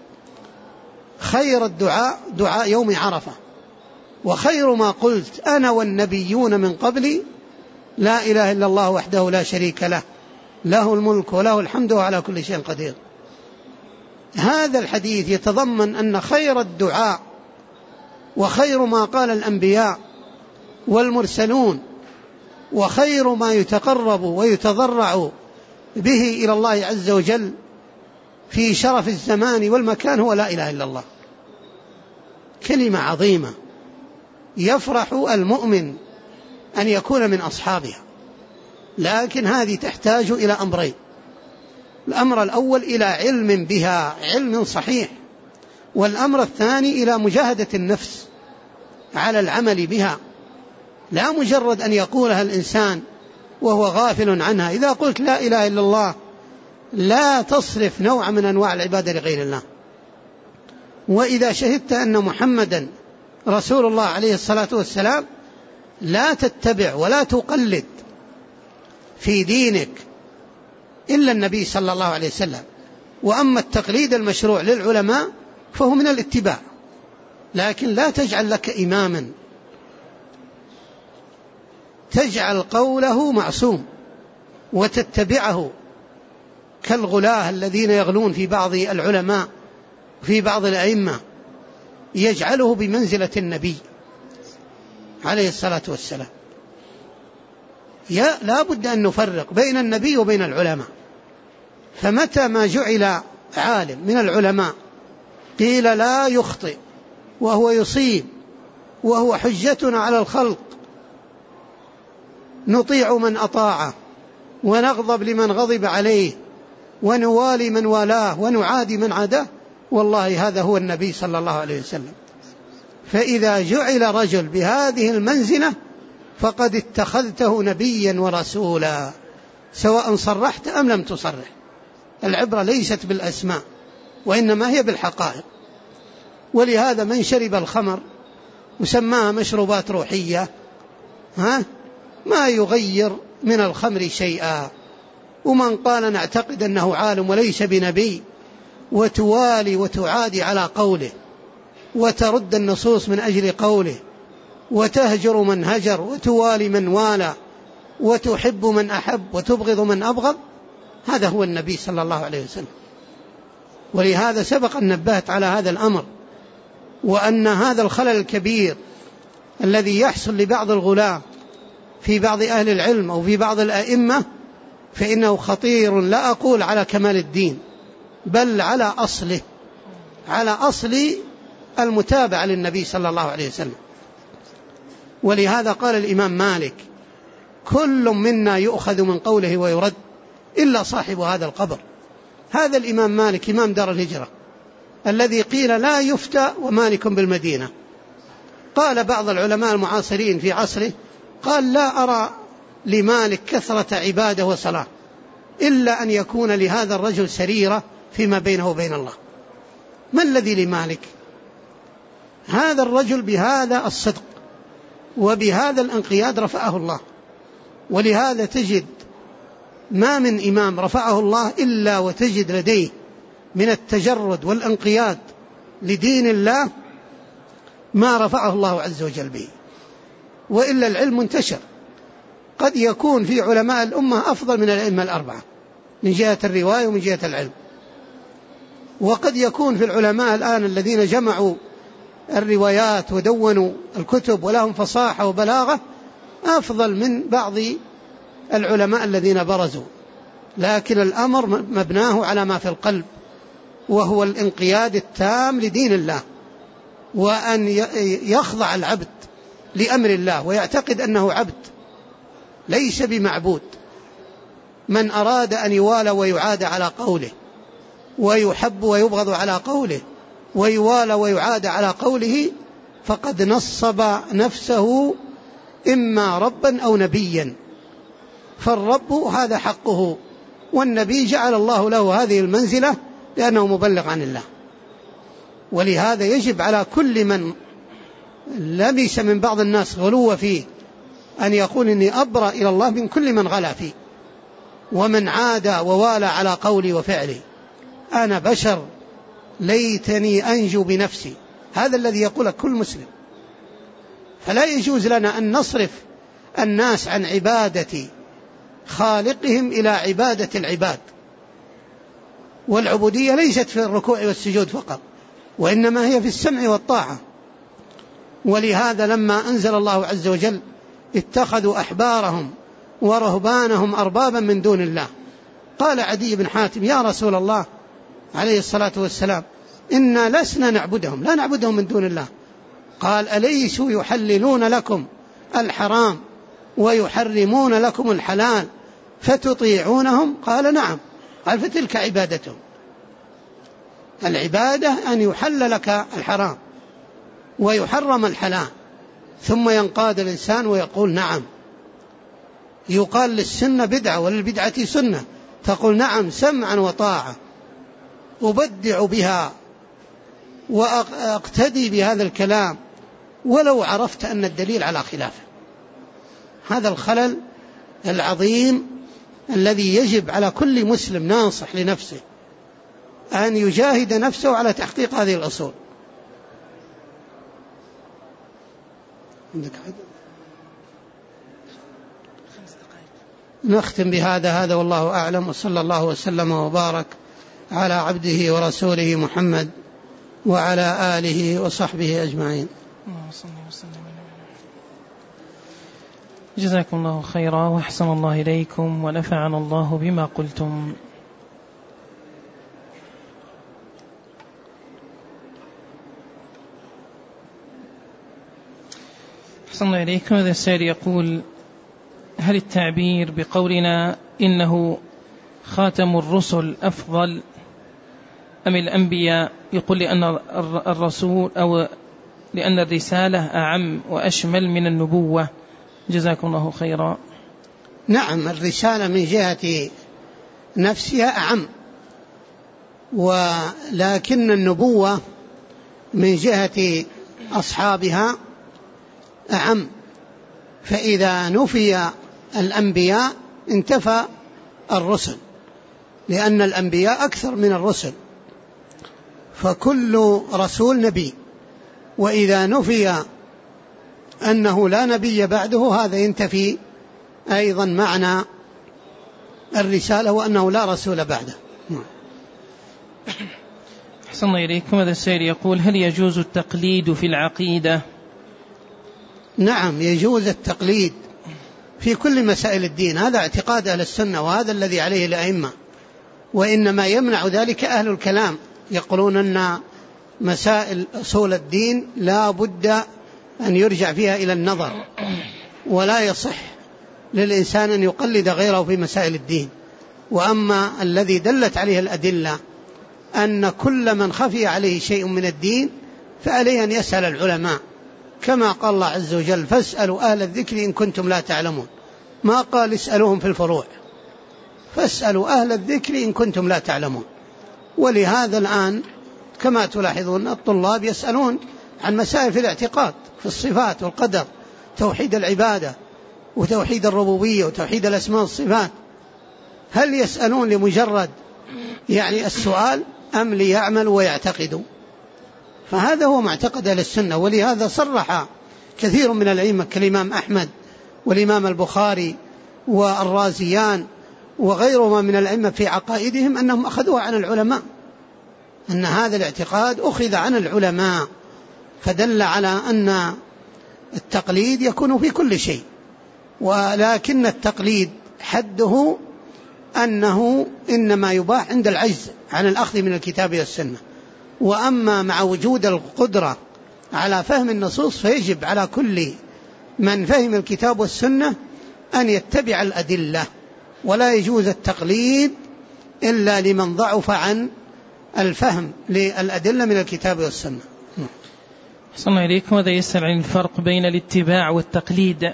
خير الدعاء دعاء يوم عرفة، وخير ما قلت أنا والنبيون من قبلي لا إله إلا الله وحده لا شريك له، له الملك وله الحمد وعلى كل شيء قدير. هذا الحديث يتضمن أن خير الدعاء وخير ما قال الأنبياء والمرسلون وخير ما يتقرب ويتضرع به إلى الله عز وجل في شرف الزمان والمكان هو لا إله إلا الله. كلمة عظيمة يفرح المؤمن أن يكون من أصحابها، لكن هذه تحتاج إلى أمرين: الأمر الأول إلى علم بها، علم صحيح، والأمر الثاني إلى مجاهدة النفس على العمل بها، لا مجرد أن يقولها الإنسان وهو غافل عنها. إذا قلت لا إله إلا الله لا تصرف نوع من أنواع العبادة لغير الله. وإذا شهدت أن محمدا رسول الله عليه الصلاة والسلام لا تتبع ولا تقلد في دينك إلا النبي صلى الله عليه وسلم. وأما التقليد المشروع للعلماء فهو من الاتباع، لكن لا تجعل لك إماما تجعل قوله معصوم وتتبعه، كالغلاة الذين يغلون في بعض العلماء في بعض الأئمة، يجعله بمنزلة النبي عليه الصلاة والسلام. لا بد أن نفرق بين النبي وبين العلماء. فمتى ما جعل عالم من العلماء قيل لا يخطئ وهو يصيب وهو حجتنا على الخلق، نطيع من أطاعه ونغضب لمن غضب عليه ونوالي من والاه ونعادي من عاداه، والله هذا هو النبي صلى الله عليه وسلم. فإذا جعل رجل بهذه المنزلة فقد اتخذته نبيا ورسولا، سواء صرحت أم لم تصرح. العبرة ليست بالأسماء وإنما هي بالحقائق. ولهذا من شرب الخمر وسماها مشروبات روحية ما يغير من الخمر شيئا. ومن قال نعتقد أنه عالم وليس بنبي وتوالي وتعادي على قوله وترد النصوص من أجل قوله وتهجر من هجر وتوالي من والى وتحب من أحب وتبغض من أبغض، هذا هو النبي صلى الله عليه وسلم. ولهذا سبق أن نبهت على هذا الأمر، وأن هذا الخلل الكبير الذي يحصل لبعض الغلاة في بعض أهل العلم أو في بعض الأئمة فإنه خطير، لا أقول على كمال الدين بل على أصله، على أصل المتابعة للنبي صلى الله عليه وسلم. ولهذا قال الإمام مالك: كل منا يؤخذ من قوله ويرد إلا صاحب هذا القبر. هذا الإمام مالك إمام دار الهجرة الذي قيل لا يفتى ومالك بالمدينة. قال بعض العلماء المعاصرين في عصره قال: لا أرى لمالك كثرة عبادة وصلاة إلا أن يكون لهذا الرجل سريرة فيما بينه وبين الله. ما الذي لمالك؟ هذا الرجل بهذا الصدق وبهذا الانقياد رفعه الله. ولهذا تجد ما من إمام رفعه الله إلا وتجد لديه من التجرد والانقياد لدين الله ما رفعه الله عز وجل به، وإلا العلم منتشر. قد يكون في علماء الأمة أفضل من الأئمة الأربعة من جهة الرواية ومن جهة العلم، وقد يكون في العلماء الآن الذين جمعوا الروايات ودونوا الكتب ولهم فصاحة وبلاغة أفضل من بعض العلماء الذين برزوا. لكن الأمر مبناه على ما في القلب، وهو الانقياد التام لدين الله، وأن يخضع العبد لأمر الله ويعتقد أنه عبد ليس بمعبود. من أراد أن يوالى ويعاد على قوله، ويحب ويبغض على قوله، ويوالى ويعاد على قوله، فقد نصب نفسه إما ربا أو نبيا. فالرب هذا حقه، والنبي جعل الله له هذه المنزلة لأنه مبلغ عن الله. ولهذا يجب على كل من لبس من بعض الناس غلو فيه أن يقول إني أبرأ إلى الله من كل من غلا فيه ومن عاد ووالى على قولي وفعلي. أنا بشر، ليتني أنجو بنفسي. هذا الذي يقوله كل مسلم. فلا يجوز لنا أن نصرف الناس عن عبادة خالقهم إلى عبادة العباد. والعبودية ليست في الركوع والسجود فقط، وإنما هي في السمع والطاعة. ولهذا لما أنزل الله عز وجل اتخذوا أحبارهم ورهبانهم أربابا من دون الله، قال عدي بن حاتم: يا رسول الله عليه الصلاة والسلام، إنا لسنا نعبدهم، لا نعبدهم من دون الله. قال: أليسوا يحللون لكم الحرام ويحرمون لكم الحلال فتطيعونهم؟ قال: نعم. قال: فتلك عبادتهم. العبادة أن يحل لك الحرام ويحرم الحلال، ثم ينقاد الإنسان ويقول نعم. يقال للسنة بدعة وللبدعة سنة، تقول نعم سمعا وطاعة، أبدع بها وأقتدي بهذا الكلام ولو عرفت أن الدليل على خلافه. هذا الخلل العظيم الذي يجب على كل مسلم ناصح لنفسه أن يجاهد نفسه على تحقيق هذه الأصول. نختم بهذا والله أعلم، وصلى الله وسلم وبارك على عبده ورسوله محمد وعلى آله وصحبه أجمعين. جزاكم الله خيرا وأحسن الله إليكم ونفعنا الله بما قلتم. أحسن الله إليكم. هذا السائل يقول: هل التعبير بقولنا إنه خاتم الرسل أفضل أم الأنبياء؟ يقول لأن الرسول أو لأن الرسالة أعم وأشمل من النبوة. جزاكم الله خيرا. نعم، الرسالة من جهة نفسها أعم، ولكن النبوة من جهة أصحابها أعم. فإذا نفي الأنبياء انتفى الرسل، لأن الأنبياء أكثر من الرسل، فكل رسول نبي. وإذا نفي أنه لا نبي بعده، هذا ينتفي أيضا معنى الرسالة وأنه لا رسول بعده. أحسن الله إليكم. هذا السائل يقول: هل يجوز التقليد في العقيدة؟ نعم، يجوز التقليد في كل مسائل الدين. هذا اعتقاد أهل السنة، وهذا الذي عليه الأئمة. وإنما يمنع ذلك أهل الكلام، يقولون أن مسائل أصول الدين لا بد أن يرجع فيها إلى النظر، ولا يصح للإنسان أن يقلد غيره في مسائل الدين. وأما الذي دلت عليه الأدلة أن كل من خفي عليه شيء من الدين فعليه أن يسأل العلماء، كما قال الله عز وجل: فاسألوا أهل الذكر إن كنتم لا تعلمون. ما قال اسألوهم في الفروع، فاسألوا أهل الذكر إن كنتم لا تعلمون. ولهذا الآن كما تلاحظون الطلاب يسألون عن مسائل في الاعتقاد، في الصفات والقدر، توحيد العبادة وتوحيد الربوبية وتوحيد الأسماء والصفات. هل يسألون لمجرد السؤال أم ليعملوا ويعتقدوا؟ فهذا هو معتقد أهل السنة. ولهذا صرح كثير من الأئمة كالإمام أحمد والإمام البخاري والرازيان وغيرهما من الأئمة في عقائدهم أنهم أخذوها عن العلماء، أن هذا الاعتقاد أخذ عن العلماء، فدل على أن التقليد يكون في كل شيء، ولكن التقليد حده أنه إنما يباح عند العجز عن الأخذ من الكتاب والسنة. وأما مع وجود القدرة على فهم النصوص فيجب على كل من فهم الكتاب والسنة أن يتبع الأدلة، ولا يجوز التقليد إلا لمن ضعف عن الفهم للأدلة من الكتاب والسنة. صلى الله عليكم. وذا يسأل عن الفرق بين الاتباع والتقليد.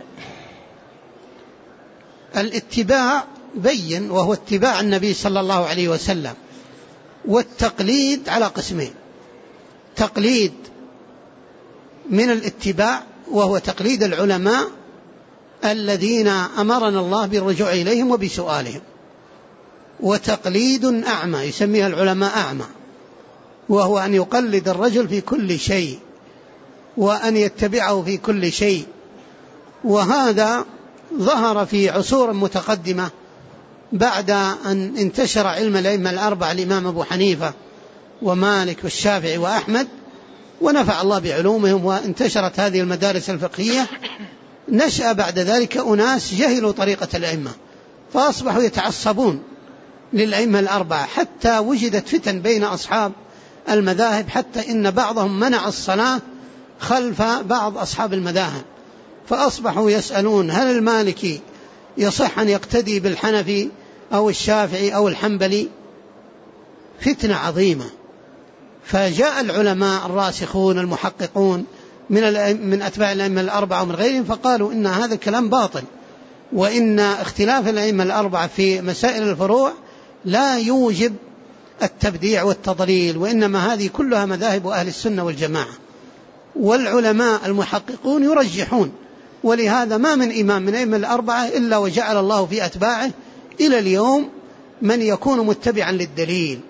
الاتباع بين وهو اتباع النبي صلى الله عليه وسلم، والتقليد على قسمين: تقليد من الاتباع وهو تقليد العلماء الذين أمرنا الله بالرجوع إليهم وبسؤالهم، وتقليد أعمى يسميها العلماء أعمى، وهو أن يقلد الرجل في كل شيء وأن يتبعه في كل شيء. وهذا ظهر في عصور متقدمة بعد أن انتشر علم الأئمة الأربعة، الإمام أبو حنيفة ومالك والشافعي وأحمد، ونفع الله بعلومهم وانتشرت هذه المدارس الفقهية. نشأ بعد ذلك أناس جهلوا طريقة الأئمة فأصبحوا يتعصبون للأئمة الأربعة، حتى وجدت فتن بين أصحاب المذاهب، حتى إن بعضهم منع الصلاة خلف بعض أصحاب المذاهب، فأصبحوا يسألون هل المالكي يصح أن يقتدي بالحنفي أو الشافعي أو الحنبلي؟ فتنة عظيمة. فجاء العلماء الراسخون المحققون من أتباع الأئمة الأربعة ومن غيرهم فقالوا إن هذا الكلام باطل، وإن اختلاف الأئمة الأربعة في مسائل الفروع لا يوجب التبديع والتضليل، وإنما هذه كلها مذاهب أهل السنة والجماعة. والعلماء المحققون يرجحون، ولهذا ما من إمام من أئمة الأربعة إلا وجعل الله في أتباعه إلى اليوم من يكون متبعا للدليل.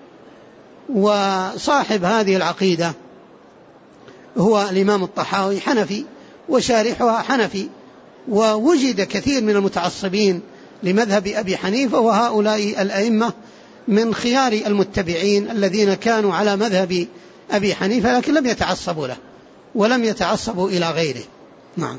وصاحب هذه العقيدة هو الإمام الطحاوي حنفي وشارحها حنفي، ووجد كثير من المتعصبين لمذهب أبي حنيفة، وهؤلاء الأئمة من خيار المتبعين الذين كانوا على مذهب أبي حنيفة لكن لم يتعصبوا له ولم يتعصبوا إلى غيره. نعم.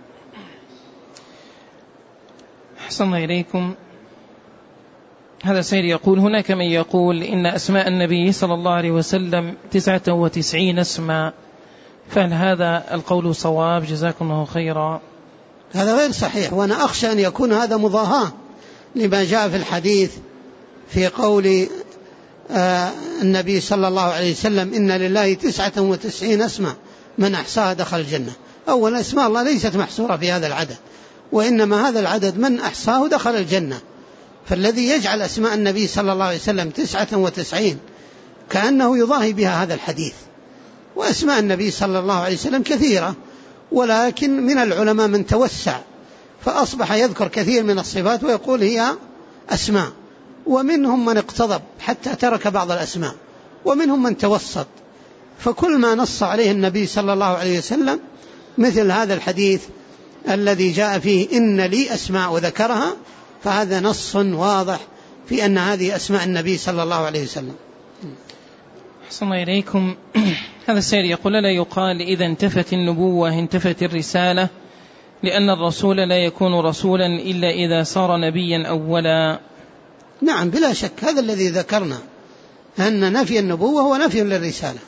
أحسن إليكم. هذا سيد يقول: هناك من يقول إن أسماء النبي صلى الله عليه وسلم 99 اسما، فهل هذا القول صواب؟ جزاكم الله خيرا. هذا غير صحيح، وأنا أخشى أن يكون هذا مضاهاة لما جاء في الحديث في قول النبي صلى الله عليه وسلم: إن لله 99 اسما من أحصاها دخل الجنة. أولا أسماء الله ليست محصورة في هذا العدد، وإنما هذا العدد من أحصاه دخل الجنة. فالذي يجعل أسماء النبي صلى الله عليه وسلم 99 كأنه يضاهي بها هذا الحديث. وأسماء النبي صلى الله عليه وسلم كثيرة، ولكن من العلماء من توسع فأصبح يذكر كثير من الصفات ويقول هي أسماء، ومنهم من اقتضب حتى ترك بعض الأسماء، ومنهم من توسط. فكل ما نص عليه النبي صلى الله عليه وسلم مثل هذا الحديث الذي جاء فيه إن لي أسماء وذكرها، فهذا نص واضح في أن هذه أسماء النبي صلى الله عليه وسلم. أحسن الله إليكم. هذا السيد يقول: لا يقال إذا انتفت النبوة انتفت الرسالة، لأن الرسول لا يكون رسولا إلا إذا صار نبيا أولا. نعم بلا شك، هذا الذي ذكرنا أن نفي النبوة هو نفي للرسالة.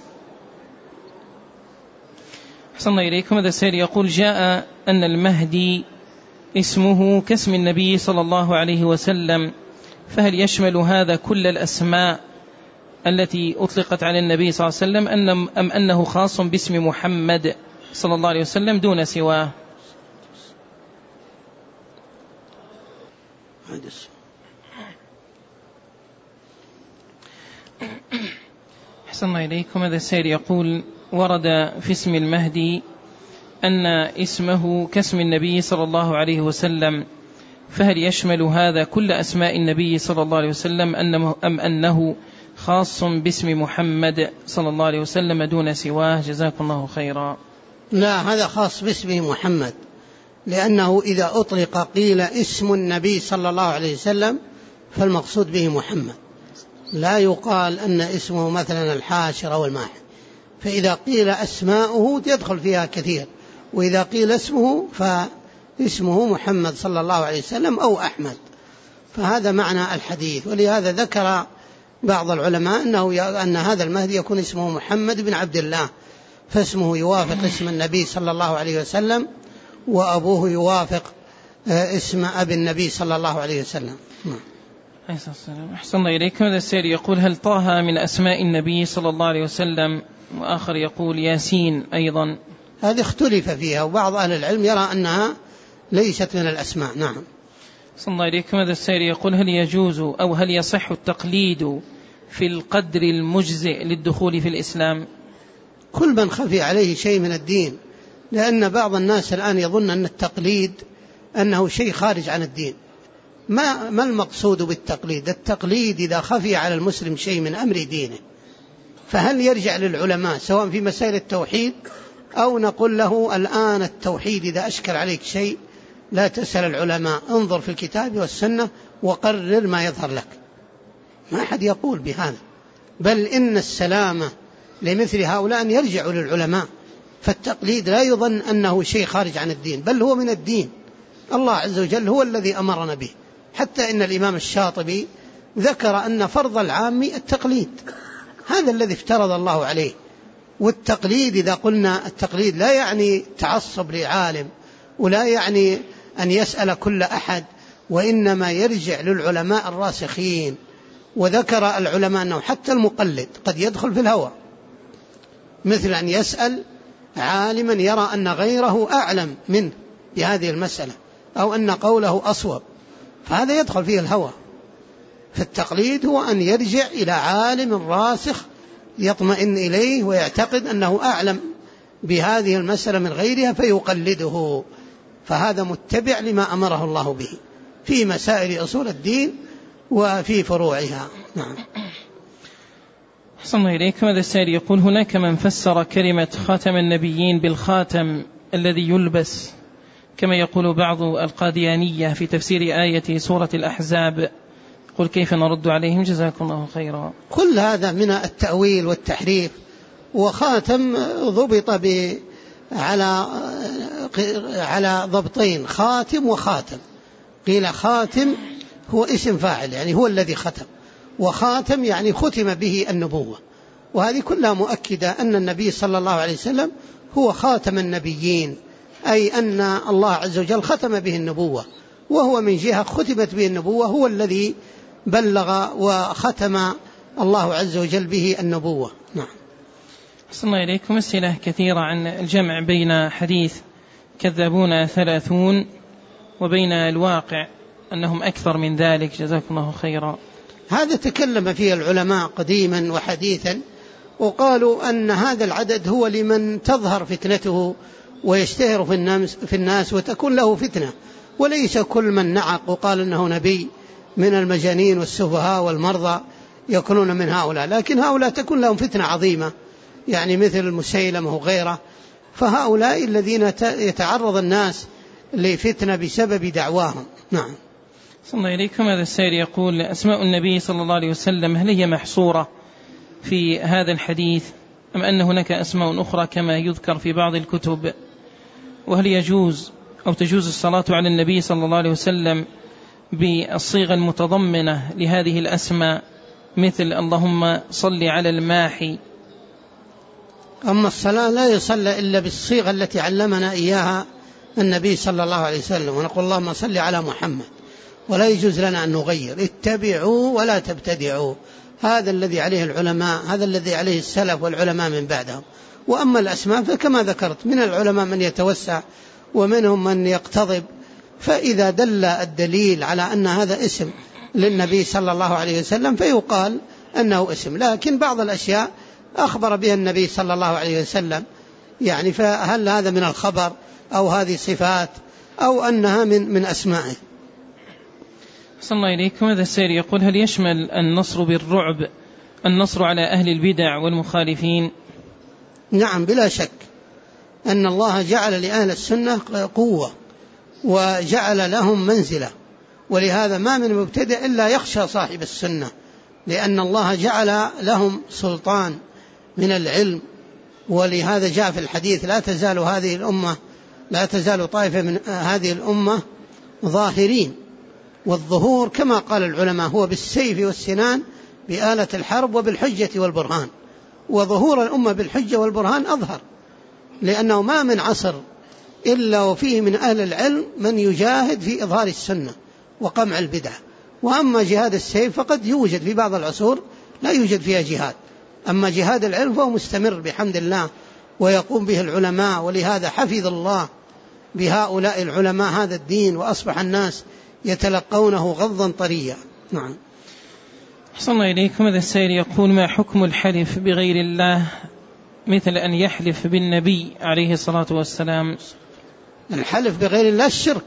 أحسن الله إليكم. هذا السيد يقول: جاء أن المهدي اسمه كاسم النبي صلى الله عليه وسلم، فهل يشمل هذا كل الأسماء التي أطلقت على النبي صلى الله عليه وسلم أم أنه خاص باسم محمد صلى الله عليه وسلم دون سواه؟ أحسن الله إليكم. هذا السيد يقول: ورد في اسم المهدي أن اسمه كاسم النبي صلى الله عليه وسلم، فهل يشمل هذا كل أسماء النبي صلى الله عليه وسلم أم أنه خاص باسم محمد صلى الله عليه وسلم دون سواه؟ جزاكم الله خيرا. لا، هذا خاص باسم محمد، لأنه إذا أطلق قيل اسم النبي صلى الله عليه وسلم فالمقصود به محمد، لا يقال أن اسمه مثلا الحاشر أو الماحي، فإذا قيل أسماؤه يدخل فيها كثير، وإذا قيل اسمه فاسمه محمد صلى الله عليه وسلم أو أحمد، فهذا معنى الحديث. ولهذا ذكر بعض العلماء أن هذا المهدي يكون اسمه محمد بن عبد الله، فاسمه يوافق اسم النبي صلى الله عليه وسلم، وأبوه يوافق اسم أبي النبي صلى الله عليه وسلم. أحسن الله إليكم. هذا السائل يقول: هل طه من أسماء النبي صلى الله عليه وسلم؟ وآخر يقول ياسين أيضا. هذه اختلف فيها، وبعض أهل العلم يرى أنها ليست من الأسماء. نعم. أحسن الله إليكم. هذا السائل يقول: هل يجوز أو هل يصح التقليد في القدر المجزئ للدخول في الإسلام؟ كل من خفي عليه شيء من الدين، لأن بعض الناس الآن يظن أن التقليد أنه شيء خارج عن الدين. ما المقصود بالتقليد؟ التقليد إذا خفي على المسلم شيء من أمر دينه، فهل يرجع للعلماء سواء في مسائل التوحيد، أو نقول له الآن التوحيد إذا أشكل عليك شيء لا تسأل العلماء، انظر في الكتاب والسنة وقرر ما يظهر لك؟ ما أحد يقول بهذا، بل إن السلامة لمثل هؤلاء أن يرجعوا للعلماء. فالتقليد لا يظن أنه شيء خارج عن الدين، بل هو من الدين. الله عز وجل هو الذي أمرنا به، حتى إن الإمام الشاطبي ذكر أن فرض العام التقليد، هذا الذي افترض الله عليه. والتقليد إذا قلنا التقليد لا يعني تعصب لعالم، ولا يعني أن يسأل كل أحد، وإنما يرجع للعلماء الراسخين. وذكر العلماء أنه حتى المقلد قد يدخل في الهوى، مثل أن يسأل عالما يرى أن غيره أعلم منه بهذه المسألة، أو أن قوله أصوب، فهذا يدخل فيه الهوى. فالتقليد هو أن يرجع إلى عالم راسخ يطمئن إليه ويعتقد أنه أعلم بهذه المسألة من غيرها فيقلده، فهذا متبع لما أمره الله به في مسائل أصول الدين وفي فروعها. نعم. أحسن الله إليكم. هذا السائل يقول: هناك من فسر كلمة خاتم النبيين بالخاتم الذي يلبس، كما يقول بعض القاديانية في تفسير آية سورة الأحزاب، قل كيف نرد عليهم؟ جزاكم الله خيرا. كل هذا من التأويل والتحريف. وخاتم ضبط على ضبطين: خاتم وخاتم. قيل خاتم هو اسم فاعل، يعني هو الذي ختم، وخاتم يعني ختم به النبوة. وهذه كلها مؤكدة أن النبي صلى الله عليه وسلم هو خاتم النبيين، أي أن الله عز وجل ختم به النبوة، وهو من جهة ختمت به النبوة هو الذي بلغ وختم الله عز وجل به النبوة. نعم. أحسن الله إليكم. أسئلة كثيرة عن الجمع بين حديث كذابون 30 وبين الواقع أنهم أكثر من ذلك، جزاكم الله خيرا. هذا تكلم فيه العلماء قديما وحديثا، وقالوا أن هذا العدد هو لمن تظهر فتنته ويشتهر في الناس وتكون له فتنة، وليس كل من نعق وقال أنه نبي من المجانين والسفهاء والمرضى يكونون من هؤلاء، لكن هؤلاء تكون لهم فتنة عظيمة، يعني مثل المسيلمة وغيره. فهؤلاء الذين يتعرض الناس لفتنة بسبب دعواهم. نعم. صلى الله عليكم. هذا السائل يقول: أسماء النبي صلى الله عليه وسلم هل هي محصورة في هذا الحديث، أم أن هناك أسماء أخرى كما يذكر في بعض الكتب؟ وهل يجوز أو تجوز الصلاة على النبي صلى الله عليه وسلم بالصيغة المتضمنة لهذه الأسماء، مثل اللهم صل على الماحي؟ أما الصلاة لا يصلى إلا بالصيغة التي علمنا إياها النبي صلى الله عليه وسلم، ونقول اللهم صل على محمد، ولا يجوز لنا أن نغير. اتبعوا ولا تبتدعوا، هذا الذي عليه العلماء، هذا الذي عليه السلف والعلماء من بعدهم. وأما الأسماء فكما ذكرت، من العلماء من يتوسع ومنهم من يقتضب، فإذا دل الدليل على أن هذا اسم للنبي صلى الله عليه وسلم فيقال أنه اسم. لكن بعض الأشياء أخبر بها النبي صلى الله عليه وسلم، يعني فهل هذا من الخبر أو هذه صفات أو أنها من أسمائه؟ صلى الله عليكم. هذا السائل يقول: هل يشمل النصر بالرعب النصر على أهل البدع والمخالفين؟ نعم بلا شك أن الله جعل لأهل السنة قوة وجعل لهم منزلة، ولهذا ما من مبتدع إلا يخشى صاحب السنة، لأن الله جعل لهم سلطان من العلم. ولهذا جاء في الحديث لا تزال طائفة من هذه الأمة ظاهرين، والظهور كما قال العلماء هو بالسيف والسنان بآلة الحرب وبالحجة والبرهان، وظهور الأمة بالحجة والبرهان أظهر، لأنه ما من عصر إلا وفيه من أهل العلم من يجاهد في إظهار السنة وقمع البدع. وأما جهاد السيف فقد يوجد في بعض العصور لا يوجد فيها جهاد، أما جهاد العلم فهو مستمر بحمد الله ويقوم به العلماء، ولهذا حفظ الله بهؤلاء العلماء هذا الدين، وأصبح الناس يتلقونه غضا طريا. نعم. أحسن الله إليكم. هذا السائل يقول: ما حكم الحلف بغير الله مثل أن يحلف بالنبي عليه الصلاة والسلام؟ الحلف بغير الله الشرك،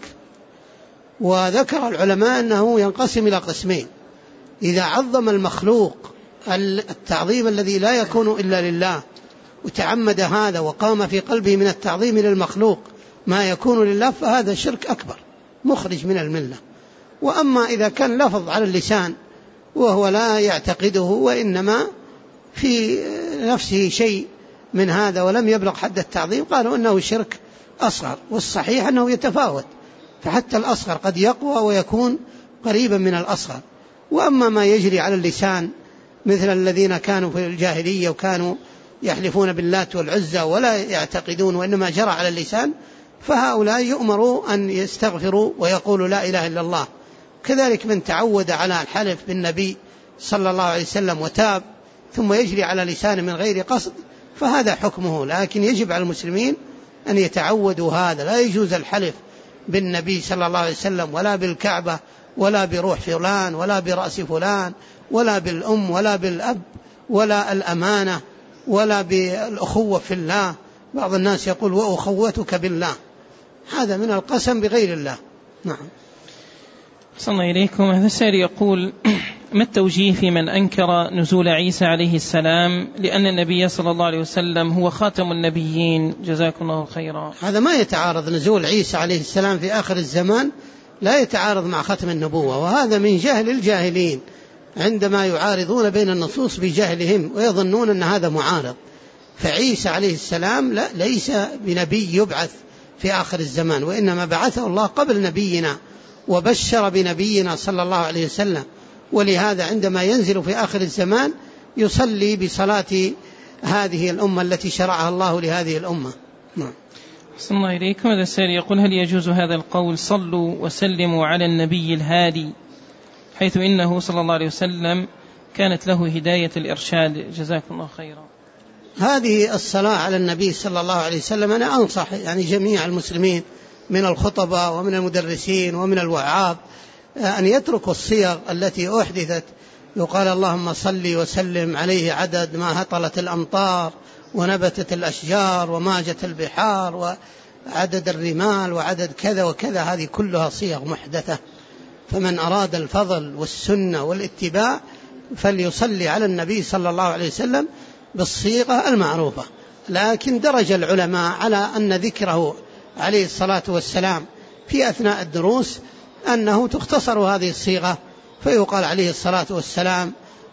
وذكر العلماء أنه ينقسم إلى قسمين: إذا عظم المخلوق التعظيم الذي لا يكون إلا لله وتعمد هذا وقام في قلبه من التعظيم للمخلوق ما يكون لله، فهذا شرك أكبر مخرج من الملة. وأما إذا كان لفظ على اللسان وهو لا يعتقده وإنما في نفسه شيء من هذا ولم يبلغ حد التعظيم، قالوا أنه شرك أصغر، والصحيح أنه يتفاوت، فحتى الأصغر قد يقوى ويكون قريبا من الأصغر. وأما ما يجري على اللسان مثل الذين كانوا في الجاهلية وكانوا يحلفون باللات والعزى ولا يعتقدون وإنما جرى على اللسان، فهؤلاء يؤمروا أن يستغفروا ويقولوا لا إله إلا الله. كذلك من تعود على الحلف بالنبي صلى الله عليه وسلم وتاب ثم يجري على لسانه من غير قصد فهذا حكمه، لكن يجب على المسلمين أن يتعودوا هذا. لا يجوز الحلف بالنبي صلى الله عليه وسلم ولا بالكعبة ولا بروح فلان ولا برأس فلان ولا بالأم ولا بالأب ولا الأمانة ولا بالأخوة في الله. بعض الناس يقول وأخوتك بالله، هذا من القسم بغير الله. نعم. صلى الله إليكم. هذا السائل يقول: ما التوجيه في من أنكر نزول عيسى عليه السلام لأن النبي صلى الله عليه وسلم هو خاتم النبيين؟ جزاكم الله خيرا. هذا ما يتعارض، نزول عيسى عليه السلام في آخر الزمان لا يتعارض مع ختم النبوة، وهذا من جهل الجاهلين عندما يعارضون بين النصوص بجهلهم ويظنون أن هذا معارض. فعيسى عليه السلام ليس بنبي يبعث في آخر الزمان، وإنما بعثه الله قبل نبينا وبشر بنبينا صلى الله عليه وسلم. ولهذا عندما ينزل في آخر الزمان يصلي بصلاة هذه الأمة التي شرعها الله لهذه الأمة. صلى الله إليكم. هذا السائل يقول: هل يجوز هذا القول صلوا وسلموا على النبي الهادي، حيث إنه صلى الله عليه وسلم كانت له هداية الإرشاد؟ جزاكم الله خيرا. هذه الصلاة على النبي صلى الله عليه وسلم أنا أنصح جميع المسلمين من الخطباء ومن المدرسين ومن الوعاظ أن يتركوا الصيغ التي أحدثت، يقال اللهم صل وسلم عليه عدد ما هطلت الأمطار ونبتت الأشجار وماجت البحار وعدد الرمال وعدد كذا وكذا، هذه كلها صيغ محدثة. فمن أراد الفضل والسنة والاتباع فليصلي على النبي صلى الله عليه وسلم بالصيغة المعروفة. لكن درج العلماء على أن ذكره عليه الصلاة والسلام في أثناء الدروس أنه تختصر هذه الصيغة فيقال عليه الصلاة والسلام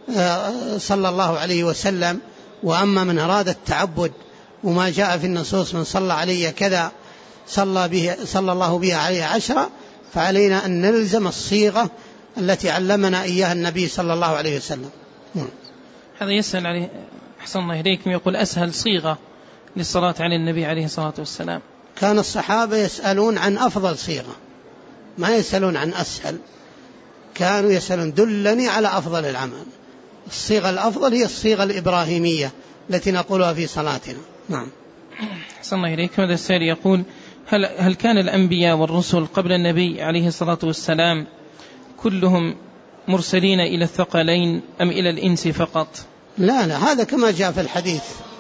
صلى الله عليه وسلم. وأما من أراد التعبد وما جاء في النصوص من صلى عليه كذا صلى الله بها عليه 10، فعلينا أن نلزم الصيغة التي علمنا إياها النبي صلى الله عليه وسلم. هذا يسأل عليه أحسن الله إليكم، يقول: أسهل صيغة للصلاة على النبي عليه الصلاة والسلام؟ كان الصحابة يسألون عن أفضل صيغة، ما يسألون عن أسهل، كانوا يسألون دلني على أفضل العمل. الصيغة الأفضل هي الصيغة الإبراهيمية التي نقولها في صلاتنا. نعم. أحسن الله إليكم. هذا السائل يقول: هل كان الأنبياء والرسل قبل النبي عليه الصلاة والسلام كلهم مرسلين إلى الثقلين أم إلى الإنس فقط؟ لا، هذا كما جاء في الحديث